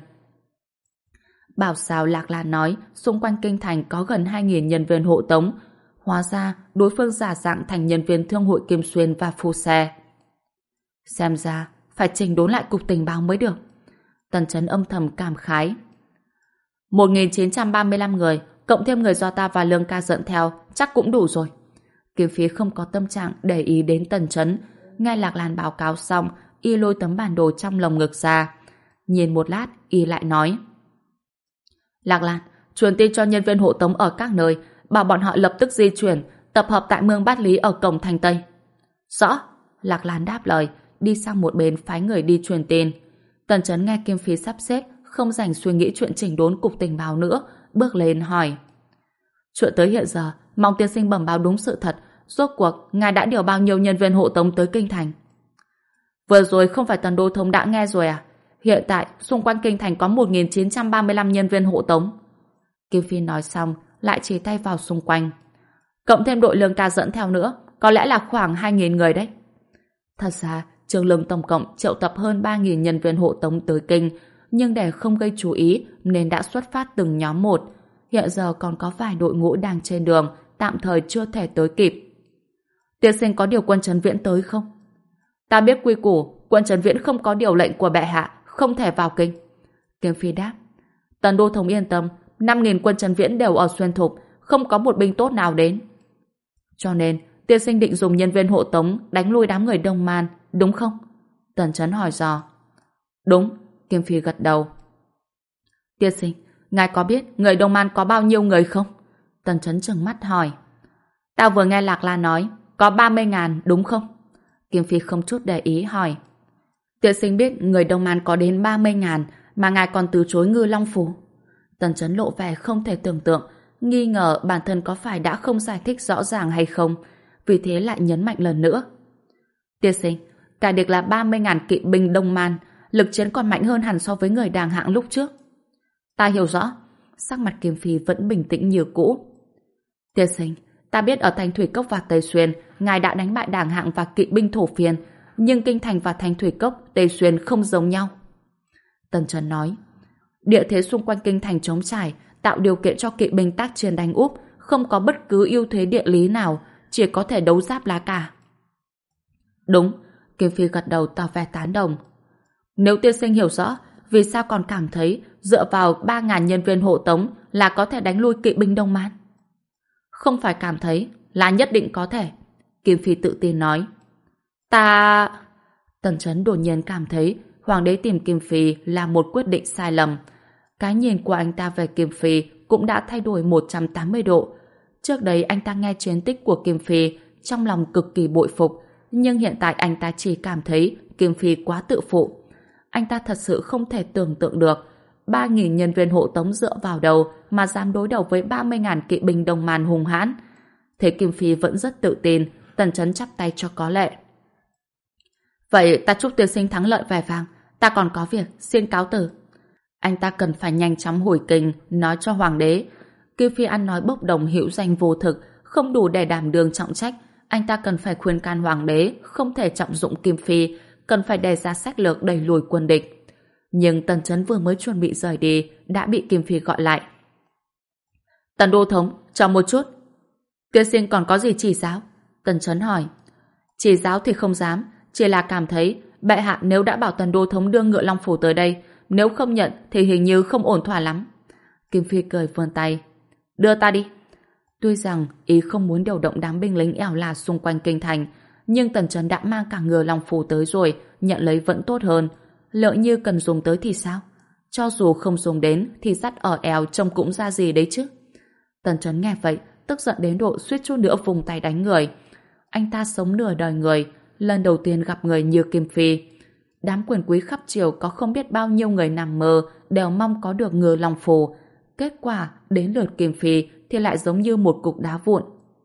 Bảo sao Lạc Lan nói xung quanh Kinh Thành có gần hai nghìn nhân viên hộ tống. Hóa ra đối phương giả dạng thành nhân viên thương hội Kim Xuyên và phu xe. Xem ra phải chỉnh đốn lại Cục Tình báo mới được. Tần Chấn âm thầm cảm khái. một nghìn chín trăm ba mươi lăm người, cộng thêm người do ta và Lương ca dẫn theo, chắc cũng đủ rồi. Kiếm Phí không có tâm trạng để ý đến Tần Chấn. Nghe Lạc Lan báo cáo xong, y lôi tấm bản đồ trong lồng ngực ra. Nhìn một lát, y lại nói. Lạc Lan, truyền tin cho nhân viên hộ tống ở các nơi, bảo bọn họ lập tức di chuyển, tập hợp tại Mương Bát Lý ở cổng thành Tây. Rõ. Lạc Lan đáp lời, đi sang một bên phái người đi truyền tin. Tần Chấn nghe Kim Phi sắp xếp, không dành suy nghĩ chuyện chỉnh đốn Cục Tình báo nữa, bước lên hỏi. Chuyện tới hiện giờ, mong tiên sinh bẩm báo đúng sự thật, rốt cuộc ngài đã điều bao nhiêu nhân viên hộ tống tới Kinh Thành? Vừa rồi không phải Tần Đô Thống đã nghe rồi à? Hiện tại, xung quanh Kinh Thành có một nghìn chín trăm ba mươi lăm nhân viên hộ tống. Kim Phi nói xong, lại chỉ tay vào xung quanh. Cộng thêm đội Lương ca dẫn theo nữa, có lẽ là khoảng hai nghìn người đấy. Thật ra, Trường Lương tổng cộng triệu tập hơn ba nghìn nhân viên hộ tống tới Kinh, nhưng để không gây chú ý nên đã xuất phát từng nhóm một. Hiện giờ còn có vài đội ngũ đang trên đường, tạm thời chưa thể tới kịp. Tiên sinh có điều quân trấn viễn tới không? Ta biết quy củ, quân trấn viễn không có điều lệnh của bệ hạ, không thể vào kinh. Kiếm Phi đáp. Tần Đô Thống yên tâm, năm nghìn quân trấn viễn đều ở Xuyên Thục, không có một binh tốt nào đến. Cho nên, tiên sinh định dùng nhân viên hộ tống đánh lui đám người Đông Man, đúng không? Tần Chấn hỏi dò. Đúng, Kiếm Phi gật đầu. Tiên sinh, ngài có biết người Đông Man có bao nhiêu người không? Tần Chấn trừng mắt hỏi. Tao vừa nghe Lạc La nói, có ba mươi ngàn, đúng không? Kiếm Phi không chút để ý hỏi. Tiên sinh biết người Đông Man có đến ba mươi ngàn, mà ngài còn từ chối Ngư Long Phủ. Tần Chấn lộ vẻ không thể tưởng tượng, nghi ngờ bản thân có phải đã không giải thích rõ ràng hay không, vì thế lại nhấn mạnh lần nữa. Tiên sinh, cả địch là ba mươi ngàn kỵ binh Đông Man, lực chiến còn mạnh hơn hẳn so với người Đàng Hạng lúc trước. Ta hiểu rõ. Sắc mặt Kiếm Phi vẫn bình tĩnh như cũ. Tiên sinh, ta biết ở Thành Thủy Cốc và Tây Xuyên, ngài đã đánh bại Đàng Hạng và kỵ binh thổ phiên, nhưng Kinh Thành và Thành Thủy Cốc, Tây Xuyên không giống nhau. Tần Chấn nói, địa thế xung quanh Kinh Thành trống trải, tạo điều kiện cho kỵ binh tác chiến đánh úp, không có bất cứ ưu thế địa lý nào, chỉ có thể đấu giáp lá cả. Đúng, Kiếm Phi gật đầu tỏ vẻ tán đồng. Nếu tiên sinh hiểu rõ, vì sao còn cảm thấy dựa vào ba ngàn nhân viên hộ tống là có thể đánh lui kỵ binh Đông Man? Không phải cảm thấy, là nhất định có thể. Kim Phi tự tin nói. Ta... Tần Chấn đột nhiên cảm thấy Hoàng đế tìm Kim Phi là một quyết định sai lầm. Cái nhìn của anh ta về Kim Phi cũng đã thay đổi một trăm tám mươi độ. Trước đấy anh ta nghe chiến tích của Kim Phi trong lòng cực kỳ bội phục, nhưng hiện tại anh ta chỉ cảm thấy Kim Phi quá tự phụ. Anh ta thật sự không thể tưởng tượng được ba nghìn nhân viên hộ tống dựa vào đầu mà dám đối đầu với ba mươi ngàn kỵ binh Đông Man hung hãn. Thế Kim Phi vẫn rất tự tin. Tần Chấn chắp tay cho có lệ. Vậy ta chúc tiên sinh thắng lợi vẻ vang. Ta còn có việc, xin cáo từ. Anh ta cần phải nhanh chóng hồi kinh, nói cho hoàng đế. Kim Phi ăn nói bốc đồng hữu danh vô thực, không đủ để đảm đương trọng trách. Anh ta cần phải khuyên can hoàng đế, không thể trọng dụng Kim Phi, cần phải đề ra sách lược đẩy lùi quân địch. Nhưng Tần Chấn vừa mới chuẩn bị rời đi, đã bị Kim Phi gọi lại. Tần Đô Thống, chờ một chút. Tiên sinh còn có gì chỉ giáo? Tần Chấn hỏi. Chỉ giáo thì không dám, chỉ là cảm thấy bệ hạ nếu đã bảo Tần Đô Thống đưa Ngựa Long Phủ tới đây, nếu không nhận thì hình như không ổn thỏa lắm. Kim Phi cười vươn tay. Đưa ta đi. Tuy rằng ý không muốn điều động đám binh lính ẻo lả xung quanh kinh thành, nhưng Tần Chấn đã mang cả Ngựa Long Phủ tới rồi, nhận lấy vẫn tốt hơn. Lỡ như cần dùng tới thì sao? Cho dù không dùng đến thì dắt ở eo trông cũng ra gì đấy chứ. Tần Chấn nghe vậy, tức giận đến độ suýt chút nữa vùng tay đánh người. Anh ta sống nửa đời người, lần đầu tiên gặp người như Kim Phi. Đám quyền quý khắp triều có không biết bao nhiêu người nằm mơ đều mong có được Ngựa Long Phủ. Kết quả đến lượt Kim Phi thì lại giống như một cục đá vụn.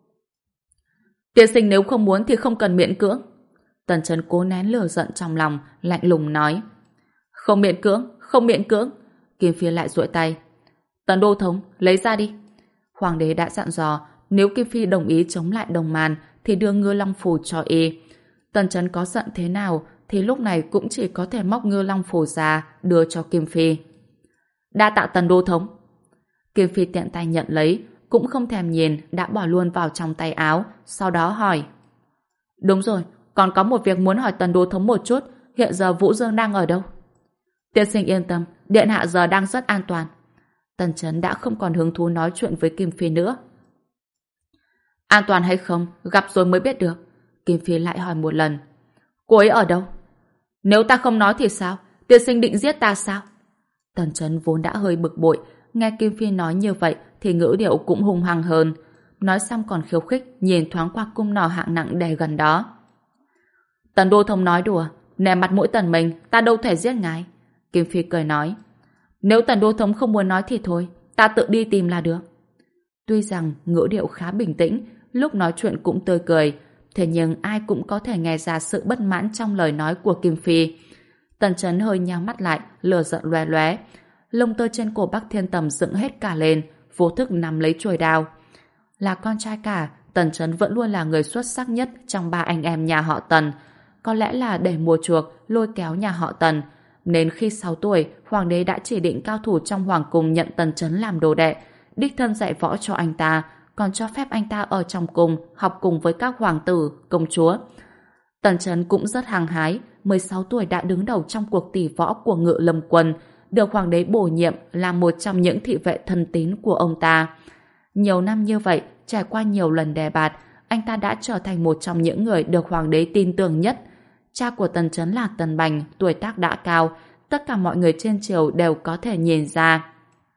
Tiên sinh nếu không muốn thì không cần miễn cưỡng. Tần Chấn cố nén lửa giận trong lòng, lạnh lùng nói. Không miễn cưỡng, không miễn cưỡng. Kim Phi lại duỗi tay. Tần Đô Thống, lấy ra đi. Hoàng đế đã dặn dò, nếu Kim Phi đồng ý chống lại Đồng Màn thì đưa Ngựa Long Phủ cho y. Tần Chấn có giận thế nào thì lúc này cũng chỉ có thể móc Ngựa Long Phủ ra đưa cho Kim Phi. Đa tạ Tần Đô Thống. Kim Phi tiện tay nhận lấy, cũng không thèm nhìn, đã bỏ luôn vào trong tay áo, sau đó hỏi. Đúng rồi, còn có một việc muốn hỏi Tần Đô Thống một chút, hiện giờ Vũ Dương đang ở đâu? Tiên sinh yên tâm, điện hạ giờ đang rất an toàn. Tần Chấn đã không còn hứng thú nói chuyện với Kim Phi nữa. An toàn hay không, gặp rồi mới biết được. Kim Phi lại hỏi một lần. Cô ấy ở đâu? Nếu ta không nói thì sao? Tiên sinh định giết ta sao? Tần Chấn vốn đã hơi bực bội, nghe Kim Phi nói như vậy thì ngữ điệu cũng hung hăng hơn. Nói xong còn khiêu khích, nhìn thoáng qua cung nỏ hạng nặng đè gần đó. Tần Đô Thống nói đùa, nể mặt mũi Tần mình, ta đâu thể giết ngài. Kim Phi cười nói. Nếu Tần Đô Thống không muốn nói thì thôi, ta tự đi tìm là được. Tuy rằng ngữ điệu khá bình tĩnh, lúc nói chuyện cũng tươi cười, thế nhưng ai cũng có thể nghe ra sự bất mãn trong lời nói của Kim Phi. Tần Chấn hơi nhắm mắt lại, lửa giận loé loé. Lông tơ trên cổ Bắc Thiên Tầm dựng hết cả lên, vô thức nắm lấy chuôi đao. Là con trai cả, Tần Chấn vẫn luôn là người xuất sắc nhất trong ba anh em nhà họ Tần. Có lẽ là để mua chuộc, lôi kéo nhà họ Tần, nên khi sáu tuổi, Hoàng đế đã chỉ định cao thủ trong Hoàng cung nhận Tần Chấn làm đồ đệ, đích thân dạy võ cho anh ta, còn cho phép anh ta ở trong cung học cùng với các hoàng tử, công chúa. Tần Chấn cũng rất hăng hái, mười sáu tuổi đã đứng đầu trong cuộc tỷ võ của Ngự Lâm quân, được Hoàng đế bổ nhiệm là một trong những thị vệ thân tín của ông ta. Nhiều năm như vậy, trải qua nhiều lần đề bạt, anh ta đã trở thành một trong những người được Hoàng đế tin tưởng nhất. Cha của Tần Chấn là Tần Bành, tuổi tác đã cao, tất cả mọi người trên triều đều có thể nhìn ra.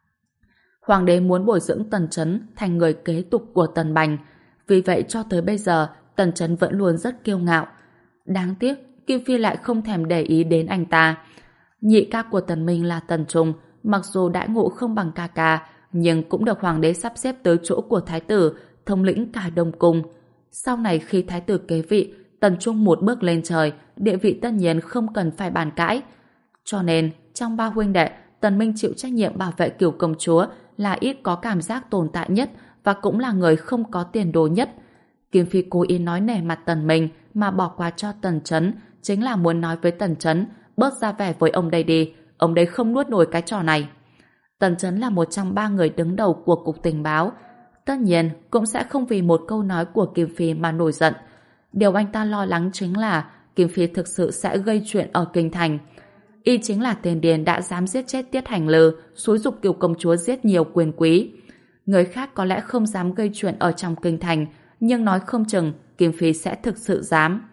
Hoàng đế muốn bồi dưỡng Tần Chấn thành người kế tục của Tần Bành, vì vậy cho tới bây giờ Tần Chấn vẫn luôn rất kiêu ngạo. Đáng tiếc, Kim Phi lại không thèm để ý đến anh ta. Nhị ca của Tần Minh là Tần Trung, mặc dù đãi ngộ không bằng ca ca, nhưng cũng được Hoàng đế sắp xếp tới chỗ của Thái tử, thống lĩnh cả Đông Cung. Sau này khi Thái tử kế vị, Tần Trung một bước lên trời, địa vị tất nhiên không cần phải bàn cãi. Cho nên, trong ba huynh đệ, Tần Minh chịu trách nhiệm bảo vệ Cửu công chúa là ít có cảm giác tồn tại nhất và cũng là người không có tiền đồ nhất. Kim Phi cố ý nói nể mặt Tần Minh mà bỏ qua cho Tần Chấn, chính là muốn nói với Tần Chấn, bớt ra vẻ với ông đây đi, ông đây không nuốt nổi cái trò này. Tần Chấn là một trong ba người đứng đầu của Cục Tình báo. Tất nhiên, cũng sẽ không vì một câu nói của Kim Phi mà nổi giận. Điều anh ta lo lắng chính là Kim Phi thực sự sẽ gây chuyện ở kinh thành. Y chính là tên điên đã dám giết chết Tiết Hành Lư, xúi giục Cửu công chúa giết nhiều quyền quý. Người khác có lẽ không dám gây chuyện ở trong kinh thành, nhưng nói không chừng Kim Phi sẽ thực sự dám.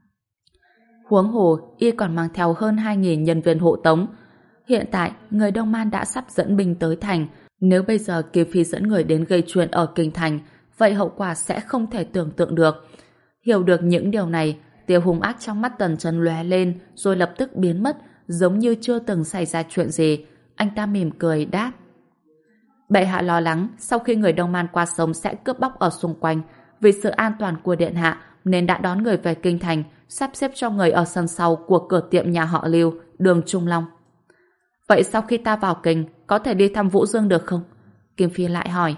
Huống hồ, Y còn mang theo hơn hai nghìn nhân viên hộ tống. Hiện tại, người Đông Man đã sắp dẫn binh tới thành. Nếu bây giờ Kim Phi dẫn người đến gây chuyện ở kinh thành, vậy hậu quả sẽ không thể tưởng tượng được. Hiểu được những điều này, tia hung ác trong mắt Tần Chấn lóe lên rồi lập tức biến mất, giống như chưa từng xảy ra chuyện gì. Anh ta mỉm cười đáp. Bệ hạ lo lắng sau khi người Đông Man qua sông sẽ cướp bóc ở xung quanh. Vì sự an toàn của điện hạ nên đã đón người về kinh thành, sắp xếp cho người ở sân sau của cửa tiệm nhà họ Lưu, đường Trung Long. Vậy sau khi ta vào kinh, có thể đi thăm Vũ Dương được không? Kim Phi lại hỏi.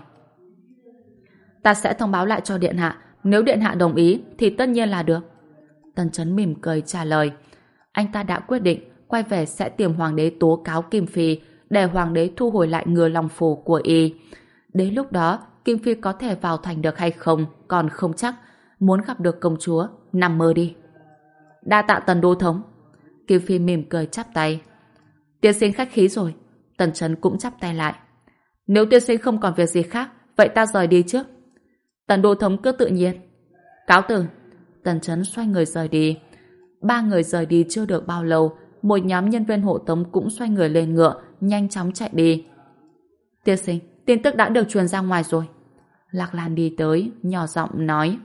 Ta sẽ thông báo lại cho điện hạ, nếu điện hạ đồng ý thì tất nhiên là được. Tần Chấn mỉm cười trả lời. Anh ta đã quyết định quay về sẽ tìm hoàng đế tố cáo Kim Phi để hoàng đế thu hồi lại Ngựa Long Phủ của y. Đến lúc đó, Kim Phi có thể vào thành được hay không còn không chắc. muốn gặp được công chúa, nằm mơ đi. Đa tạ Tần đô thống. Kim Phi mỉm cười chắp tay. Tiên sinh khách khí rồi. Tần Chấn cũng chắp tay lại. Nếu tiên sinh không còn việc gì khác, vậy ta rời đi trước. Tần đô thống cứ tự nhiên. Cáo từ. Tần Chấn xoay người rời đi. Ba người rời đi chưa được bao lâu, một nhóm nhân viên hộ tống cũng xoay người lên ngựa, nhanh chóng chạy đi. Tiên sinh, tin tức đã được truyền ra ngoài rồi. Lạc Lan đi tới, nhỏ giọng nói.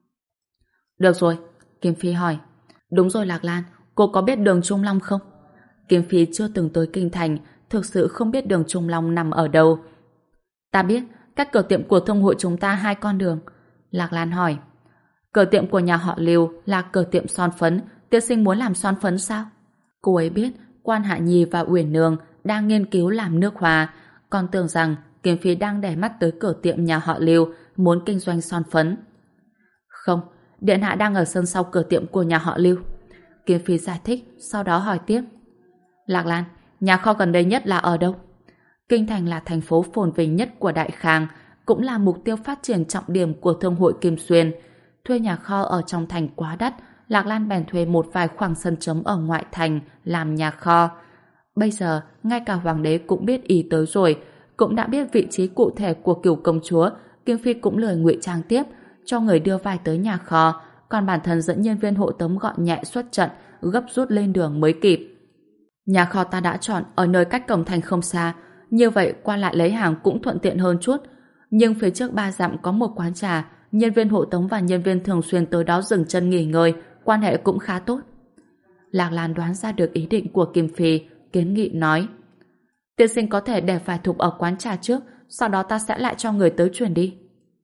Được rồi. Kim Phi hỏi. Đúng rồi Lạc Lan, cô có biết đường Trung Long không? Kim Phi chưa từng tới Kinh Thành, thực sự không biết đường Trung Long nằm ở đâu. Ta biết, cách cửa tiệm của thông hội chúng ta hai con đường. Lạc Lan hỏi. Cửa tiệm của nhà họ Lưu là cửa tiệm son phấn, tiên sinh muốn làm son phấn sao? Cô ấy biết Quan Hạ Nhi và Uyển Nương đang nghiên cứu làm nước hoa, còn tưởng rằng Kim Phi đang để mắt tới cửa tiệm nhà họ Lưu muốn kinh doanh son phấn. Không, điện hạ đang ở sân sau cửa tiệm của nhà họ Lưu. Kim Phi giải thích, sau đó hỏi tiếp. Lạc Lan, nhà kho gần đây nhất là ở đâu? Kinh Thành là thành phố phồn vinh nhất của Đại Khang, cũng là mục tiêu phát triển trọng điểm của thương hội Kim Xuyên. Thuê nhà kho ở trong thành quá đắt, Lạc Lan bèn thuê một vài khoảng sân trống ở ngoại thành làm nhà kho. Bây giờ, ngay cả hoàng đế cũng biết ý tới rồi, cũng đã biết vị trí cụ thể của cửu công chúa. Kim Phi cũng lười ngụy trang tiếp, cho người đưa vai tới nhà kho, còn bản thân dẫn nhân viên hộ tống gọn nhẹ xuất trận, gấp rút lên đường mới kịp. Nhà kho ta đã chọn ở nơi cách cổng thành không xa, như vậy qua lại lấy hàng cũng thuận tiện hơn chút. Nhưng phía trước ba dặm có một quán trà, nhân viên hộ tống và nhân viên thường xuyên tới đó dừng chân nghỉ ngơi, quan hệ cũng khá tốt. Lạc Lan đoán ra được ý định của Kim Phi, kiến nghị nói. Tiên sinh có thể để vài thục ở quán trà trước, sau đó ta sẽ lại cho người tới chuyển đi.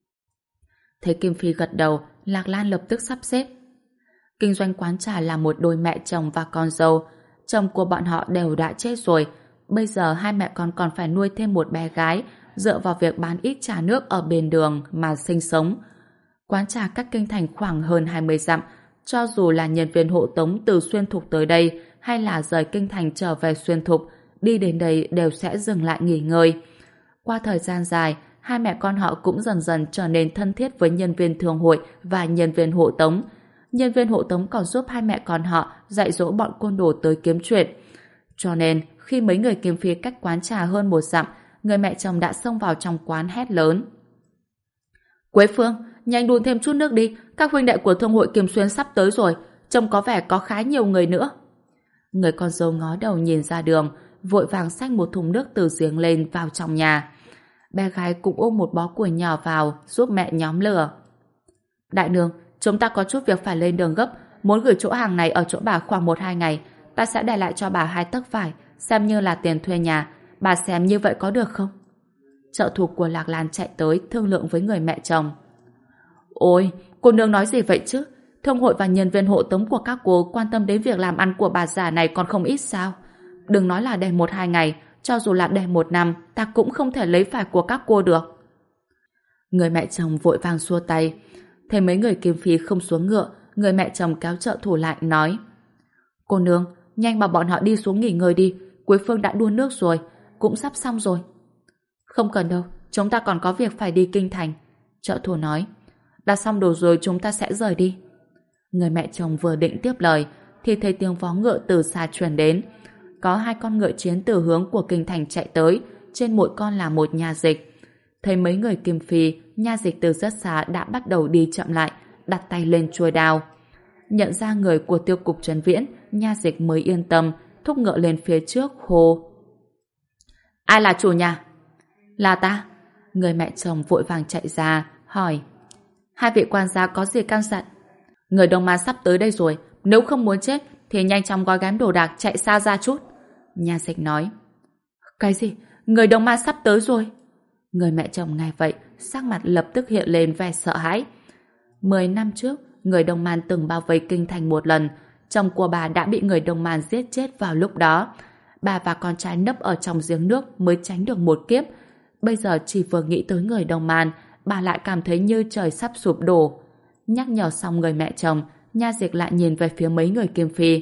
Thấy Kim Phi gật đầu, Lạc Lan lập tức sắp xếp. Kinh doanh quán trà là một đôi mẹ chồng và con dâu. Chồng của bọn họ đều đã chết rồi, bây giờ hai mẹ con còn phải nuôi thêm một bé gái, dựa vào việc bán ít trà nước ở bên đường mà sinh sống. Quán trà cách Kinh Thành khoảng hơn hai mươi dặm, cho dù là nhân viên hộ tống từ Xuyên Thục tới đây hay là rời Kinh Thành trở về Xuyên Thục, đi đến đây đều sẽ dừng lại nghỉ ngơi. Qua thời gian dài, hai mẹ con họ cũng dần dần trở nên thân thiết với nhân viên thương hội và nhân viên hộ tống. Nhân viên hộ tống còn giúp hai mẹ con họ dạy dỗ bọn côn đồ tới kiếm chuyện. Cho nên, khi mấy người Kim Phi cách quán trà hơn một dặm, người mẹ chồng đã xông vào trong quán hét lớn. Quế Phương, nhanh đun thêm chút nước đi, các huynh đệ của thương hội Kim Xuyên sắp tới rồi, trông có vẻ có khá nhiều người nữa. Người con dâu ngó đầu nhìn ra đường, vội vàng xách một thùng nước từ giếng lên vào trong nhà. Bé gái cũng ôm một bó củi nhỏ vào giúp mẹ nhóm lửa. Đại nương, chúng ta có chút việc phải lên đường gấp, muốn gửi chỗ hàng này ở chỗ bà khoảng một hai ngày, ta sẽ để lại cho bà hai tấc vải, xem như là tiền thuê nhà, bà xem như vậy có được không? Trợ thủ của Lạc Lan chạy tới thương lượng với người mẹ chồng. Ôi, cô nương nói gì vậy chứ? Thương hội và nhân viên hộ tống của các cô quan tâm đến việc làm ăn của bà già này còn không ít sao? Đừng nói là để một hai ngày, cho dù là để một năm, ta cũng không thể lấy phải của các cô được. Người mẹ chồng vội vàng xua tay. Thấy mấy người Kim Phi không xuống ngựa, người mẹ chồng kéo trợ thủ lại nói. Cô nương, nhanh bảo bọn họ đi xuống nghỉ ngơi đi, Quế Phương đã đun nước rồi, cũng sắp xong rồi. Không cần đâu, chúng ta còn có việc phải đi Kinh Thành. Trợ thủ nói. Đã xong đồ rồi chúng ta sẽ rời đi. Người mẹ chồng vừa định tiếp lời thì thấy tiếng vó ngựa từ xa truyền đến. Có hai con ngựa chiến từ hướng của Kinh Thành chạy tới, trên mỗi con là một nha dịch. Thấy mấy người Kim Phi, nha dịch từ rất xa đã bắt đầu đi chậm lại, đặt tay lên chuôi đao. Nhận ra người của tiêu cục Trấn Viễn, nha dịch mới yên tâm, thúc ngựa lên phía trước hô. Ai là chủ nhà? Là ta. Người mẹ chồng vội vàng chạy ra, hỏi. Hai vị quan gia có gì căn dặn? Người Đông Man sắp tới đây rồi, nếu không muốn chết thì nhanh chóng gói ghém đồ đạc chạy xa ra chút. Nha dịch nói. Cái gì? Người Đông Man sắp tới rồi? Người mẹ chồng nghe vậy, sắc mặt lập tức hiện lên vẻ sợ hãi. Mười năm trước, người Đông Man từng bao vây Kinh Thành một lần. Chồng của bà đã bị người Đông Man giết chết vào lúc đó. Bà và con trai nấp ở trong giếng nước mới tránh được một kiếp. Bây giờ chỉ vừa nghĩ tới người Đông Man, bà lại cảm thấy như trời sắp sụp đổ. Nhắc nhở xong người mẹ chồng, nha dịch lại nhìn về phía mấy người Kim Phi.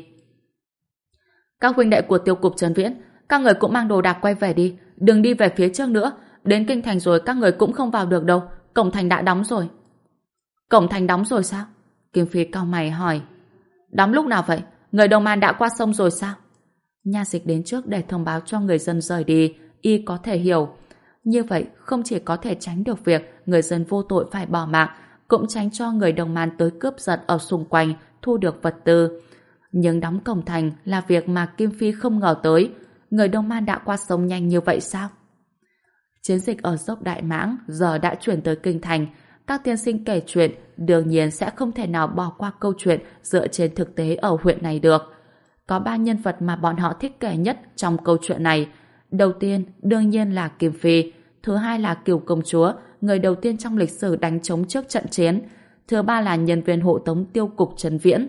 Các huynh đệ của tiêu cục Trấn Viễn, các người cũng mang đồ đạc quay về đi, đừng đi về phía trước nữa. Đến Kinh Thành rồi các người cũng không vào được đâu, cổng thành đã đóng rồi. Cổng thành đóng rồi sao? Kim Phi cau mày hỏi. Đóng lúc nào vậy? Người Đồng Man đã qua sông rồi sao? Nha dịch đến trước để thông báo cho người dân rời đi, y có thể hiểu. Như vậy không chỉ có thể tránh được việc người dân vô tội phải bỏ mạng, cũng tránh cho người Đồng Man tới cướp giật ở xung quanh, thu được vật tư. Nhưng đóng cổng thành là việc mà Kim Phi không ngờ tới. Người Đồng Man đã qua sông nhanh như vậy sao? Chiến dịch ở dốc Đại Mãng giờ đã chuyển tới kinh thành. Các tiên sinh kể chuyện đương nhiên sẽ không thể nào bỏ qua câu chuyện dựa trên thực tế ở huyện này được. Có ba nhân vật mà bọn họ thích kể nhất trong câu chuyện này. Đầu tiên đương nhiên là Kim Phi, thứ hai là Cửu công chúa, người đầu tiên trong lịch sử đánh trống trước trận chiến, thứ ba là nhân viên hộ tống tiêu cục Trấn Viễn.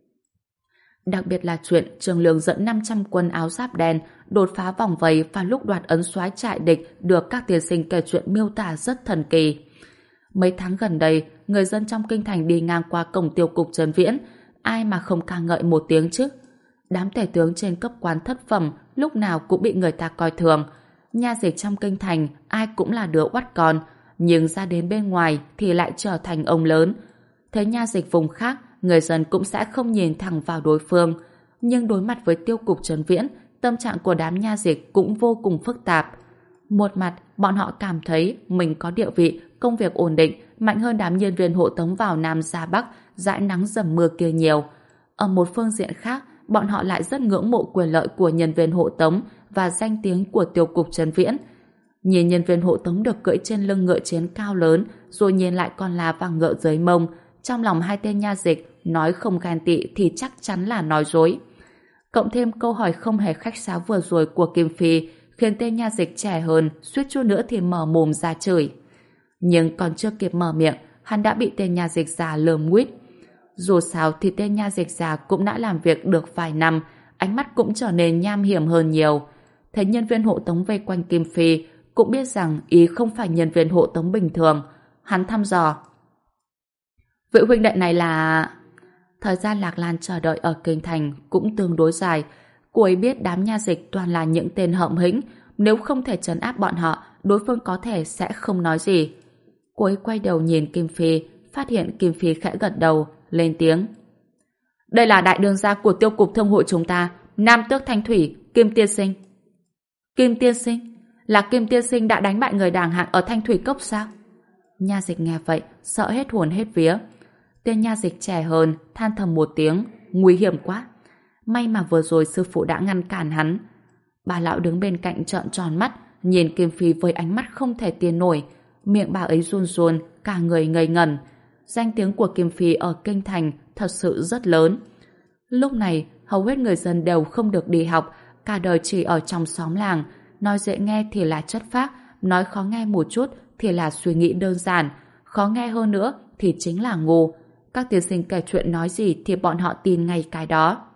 Đặc biệt là chuyện Trường Lương dẫn năm trăm quân áo giáp đen đột phá vòng vây và lúc đoạt ấn soái trại địch được các tiên sinh kể chuyện miêu tả rất thần kỳ. Mấy tháng gần đây, người dân trong kinh thành đi ngang qua cổng tiêu cục Trấn Viễn, ai mà không ca ngợi một tiếng chứ? Đám tể tướng trên cấp quan thất phẩm lúc nào cũng bị người ta coi thường. Nha dịch trong kinh thành ai cũng là đứa oắt con, nhưng ra đến bên ngoài thì lại trở thành ông lớn. Thế nha dịch vùng khác, người dân cũng sẽ không nhìn thẳng vào đối phương. Nhưng đối mặt với tiêu cục Trấn Viễn, tâm trạng của đám nha dịch cũng vô cùng phức tạp. Một mặt, bọn họ cảm thấy mình có địa vị, công việc ổn định, mạnh hơn đám nhân viên hộ tống vào Nam ra Bắc, dãi nắng dầm mưa kia nhiều. Ở một phương diện khác, bọn họ lại rất ngưỡng mộ quyền lợi của nhân viên hộ tống và danh tiếng của tiêu cục Trấn Viễn. Nhìn nhân viên hộ tống được cưỡi trên lưng ngựa chiến cao lớn, rồi nhìn lại con là vàng ngựa dưới mông, trong lòng hai tên nha dịch nói không ghen tị thì chắc chắn là nói dối. Cộng thêm câu hỏi không hề khách sáo vừa rồi của Kim Phi khiến tên nha dịch trẻ hơn suýt chút nữa thì mở mồm ra chửi. Nhưng còn chưa kịp mở miệng, hắn đã bị tên nha dịch già lườm nguýt. Dù sao thì tên nha dịch già cũng đã làm việc được vài năm, ánh mắt cũng trở nên nham hiểm hơn nhiều. Thấy nhân viên hộ tống vây quanh Kim Phi, cũng biết rằng ý không phải nhân viên hộ tống bình thường. Hắn thăm dò. Vị huynh đệ này là... Thời gian Lạc Lan chờ đợi ở kinh thành cũng tương đối dài. Cô ấy biết đám nha dịch toàn là những tên hậm hĩnh, nếu không thể trấn áp bọn họ, đối phương có thể sẽ không nói gì. Cô ấy quay đầu nhìn Kim Phi, phát hiện Kim Phi khẽ gật đầu, lên tiếng. Đây là đại đương gia của tiêu cục thương hội chúng ta, Nam Tước Thanh Thủy, Kim Tiên Sinh. Kim Tiên Sinh? Là Kim Tiên Sinh đã đánh bại người đàng hạng ở Thanh Thủy Cốc sao? Nha dịch nghe vậy, sợ hết hồn hết vía. Tên nha dịch trẻ hơn, than thầm một tiếng, nguy hiểm quá. May mà vừa rồi sư phụ đã ngăn cản hắn. Bà lão đứng bên cạnh trợn tròn mắt, nhìn Kim Phi với ánh mắt không thể tin nổi. Miệng bà ấy run run, cả người ngây ngẩn. Danh tiếng của Kim Phi ở kinh thành thật sự rất lớn. Lúc này, hầu hết người dân đều không được đi học, cả đời chỉ ở trong xóm làng. Nói dễ nghe thì là chất phác, nói khó nghe một chút thì là suy nghĩ đơn giản, khó nghe hơn nữa thì chính là ngu. Các tiên sinh kể chuyện nói gì thì bọn họ tin ngay cái đó.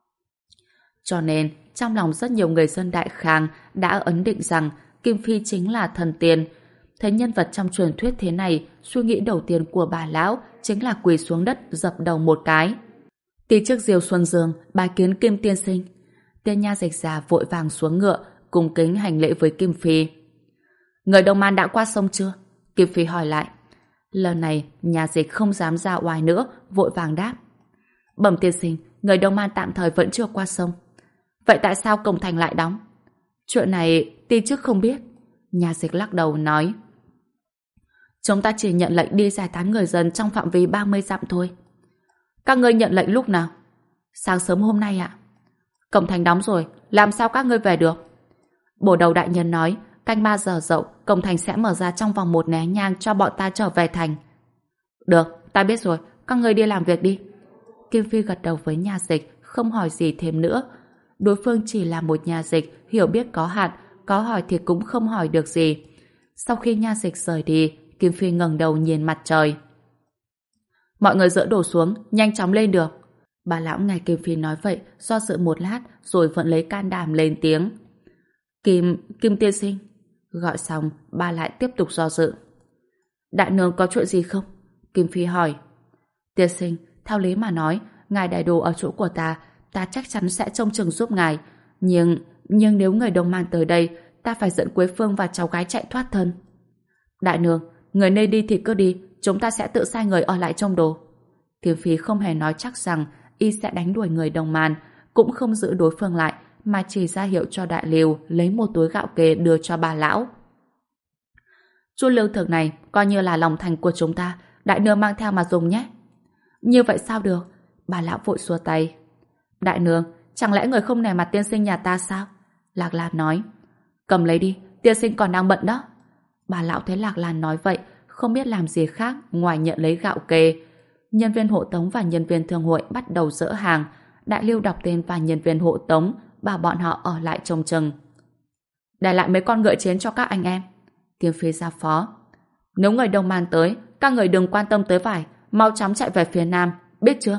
Cho nên, trong lòng rất nhiều người dân Đại Khang đã ấn định rằng Kim Phi chính là thần tiên. Thấy nhân vật trong truyền thuyết thế này, suy nghĩ đầu tiên của bà lão chính là quỳ xuống đất dập đầu một cái. Tí trước Diêu Xuân Dương, bài kiến Kim tiên sinh. Tên nha dịch già vội vàng xuống ngựa, cung kính hành lễ với Kim Phi. Người Đồng Man đã qua sông chưa? Kim Phi hỏi lại. Lần này, nhà dịch không dám ra oai nữa, vội vàng đáp. Bẩm tiên sinh, người Đồng Man tạm thời vẫn chưa qua sông. Vậy tại sao cổng thành lại đóng? Chuyện này, tí trước không biết. Nhà dịch lắc đầu nói. Chúng ta chỉ nhận lệnh đi giải tán người dân trong phạm vi ba mươi dặm thôi. Các ngươi nhận lệnh lúc nào? Sáng sớm hôm nay ạ. Cổng thành đóng rồi, làm sao các ngươi về được? Bổ đầu đại nhân nói, canh ba giờ dậu, cổng thành sẽ mở ra trong vòng một nén nhang cho bọn ta trở về thành. Được, ta biết rồi, các ngươi đi làm việc đi. Kim Phi gật đầu với nhà dịch, không hỏi gì thêm nữa. Đối phương chỉ là một nhà dịch, hiểu biết có hạn, có hỏi thì cũng không hỏi được gì. Sau khi nha dịch rời đi, Kim Phi ngẩng đầu nhìn mặt trời. Mọi người dỡ đồ xuống, nhanh chóng lên được. Bà lão nghe Kim Phi nói vậy, do dự một lát, rồi vẫn lấy can đảm lên tiếng. Kim, Kim tiên sinh. Gọi xong, bà lại tiếp tục do dự. Đại nương có chuyện gì không? Kim Phi hỏi. Tiên sinh, theo lý mà nói, ngài đại đồ ở chỗ của ta, ta chắc chắn sẽ trông chừng giúp ngài. Nhưng, nhưng nếu người Đồng Man tới đây, ta phải dẫn Quế Phương và cháu gái chạy thoát thân. Đại nương, người nên đi thì cứ đi, chúng ta sẽ tự sai người ở lại trông đồ. Kiếm Phi không hề nói chắc rằng y sẽ đánh đuổi người Đồng Man, cũng không giữ đối phương lại, mà chỉ ra hiệu cho Đại Lưu lấy một túi gạo kê đưa cho bà lão. Chút lương thực này coi như là lòng thành của chúng ta, đại nương mang theo mà dùng nhé. Như vậy sao được? Bà lão vội xua tay. Đại nương, chẳng lẽ người không nể mặt tiên sinh nhà ta sao? Lạc Lan nói. Cầm lấy đi, tiên sinh còn đang bận đó. Bà lão thấy Lạc Lan nói vậy, không biết làm gì khác ngoài nhận lấy gạo kê. Nhân viên hộ tống và nhân viên thương hội bắt đầu dỡ hàng. Đại Lưu đọc tên và nhân viên hộ tống, bảo bọn họ ở lại trông chừng. Để lại mấy con ngựa chiến cho các anh em. Kiếm Phi ra phó. Nếu người Đông Man tới, các người đừng quan tâm tới vải, mau chóng chạy về phía nam, biết chưa?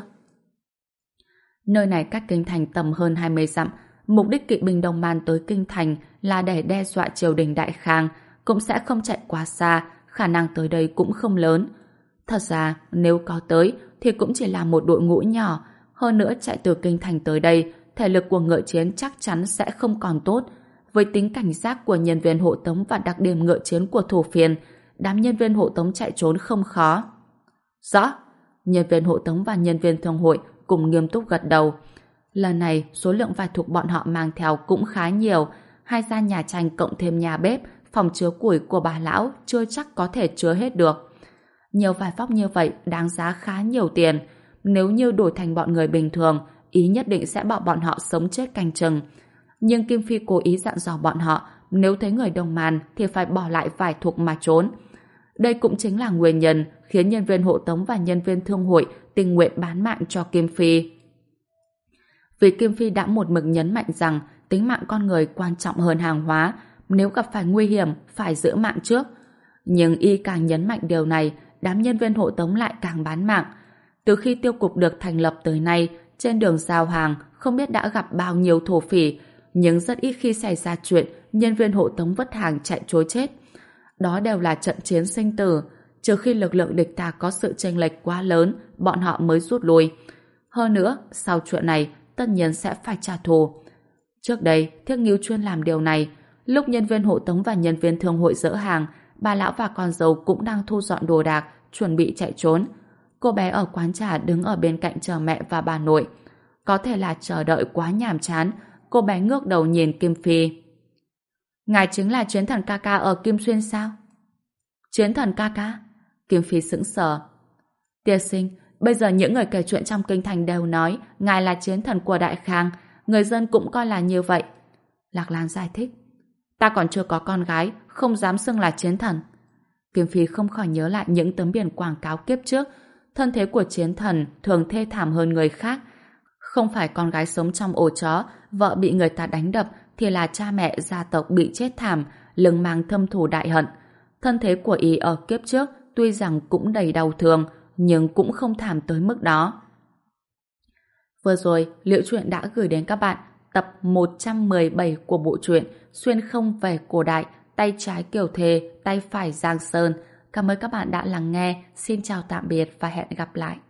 Nơi này cách kinh thành tầm hơn hai mươi dặm. Mục đích kỵ binh Đông Man tới kinh thành là để đe dọa triều đình Đại Khang, cũng sẽ không chạy quá xa, khả năng tới đây cũng không lớn. Thật ra, nếu có tới thì cũng chỉ là một đội ngũ nhỏ, hơn nữa chạy từ kinh thành tới đây, thể lực của ngựa chiến chắc chắn sẽ không còn tốt. Với tính cảnh giác của nhân viên hộ tống và đặc điểm ngựa chiến của thổ phiên, đám nhân viên hộ tống chạy trốn không khó. Rõ. Nhân viên hộ tống và nhân viên thương hội cùng nghiêm túc gật đầu. Lần này, số lượng vải thục bọn họ mang theo cũng khá nhiều. Hai gian nhà tranh cộng thêm nhà bếp, phòng chứa củi của bà lão chưa chắc có thể chứa hết được. Nhiều vải vóc như vậy đáng giá khá nhiều tiền. Nếu như đổi thành bọn người bình thường, ý nhất định sẽ bảo bọn họ sống chết canh chừng. Nhưng Kim Phi cố ý dặn dò bọn họ, nếu thấy người Đông Man thì phải bỏ lại vải thục mà trốn. Đây cũng chính là nguyên nhân khiến nhân viên hộ tống và nhân viên thương hội tình nguyện bán mạng cho Kim Phi. Vì Kim Phi đã một mực nhấn mạnh rằng tính mạng con người quan trọng hơn hàng hóa, nếu gặp phải nguy hiểm phải giữ mạng trước. Nhưng y càng nhấn mạnh điều này, đám nhân viên hộ tống lại càng bán mạng. Từ khi tiêu cục được thành lập tới nay, trên đường giao hàng không biết đã gặp bao nhiêu thổ phỉ, nhưng rất ít khi xảy ra chuyện nhân viên hộ tống vứt hàng chạy trối chết. Đó đều là trận chiến sinh tử, trừ khi lực lượng địch ta có sự chênh lệch quá lớn, bọn họ mới rút lui. Hơn nữa, sau chuyện này, tất nhiên sẽ phải trả thù. Trước đây, Thiết Ngưu chuyên làm điều này. Lúc nhân viên hộ tống và nhân viên thương hội dỡ hàng, bà lão và con dâu cũng đang thu dọn đồ đạc, chuẩn bị chạy trốn. Cô bé ở quán trà đứng ở bên cạnh chờ mẹ và bà nội. Có thể là chờ đợi quá nhàm chán, cô bé ngước đầu nhìn Kim Phi. Ngài chính là chiến thần ca ca ở Kim Xuyên sao? Chiến thần ca ca? Kim Phi sững sờ. Tiên sinh, bây giờ những người kể chuyện trong kinh thành đều nói ngài là chiến thần của Đại Khang, người dân cũng coi là như vậy. Lạc Lan giải thích. Ta còn chưa có con gái, không dám xưng là chiến thần. Kim Phi không khỏi nhớ lại những tấm biển quảng cáo kiếp trước. Thân thế của chiến thần thường thê thảm hơn người khác. Không phải con gái sống trong ổ chó, vợ bị người ta đánh đập, thì là cha mẹ gia tộc bị chết thảm, lưng mang thâm thù đại hận. Thân thế của y ở kiếp trước tuy rằng cũng đầy đau thương, nhưng cũng không thảm tới mức đó. Vừa rồi, Liễu Chuyện đã gửi đến các bạn tập một trăm mười bảy của bộ truyện Xuyên không về cổ đại, tay trái Kiều Thề, tay phải Giang Sơn. Cảm ơn các bạn đã lắng nghe. Xin chào tạm biệt và hẹn gặp lại.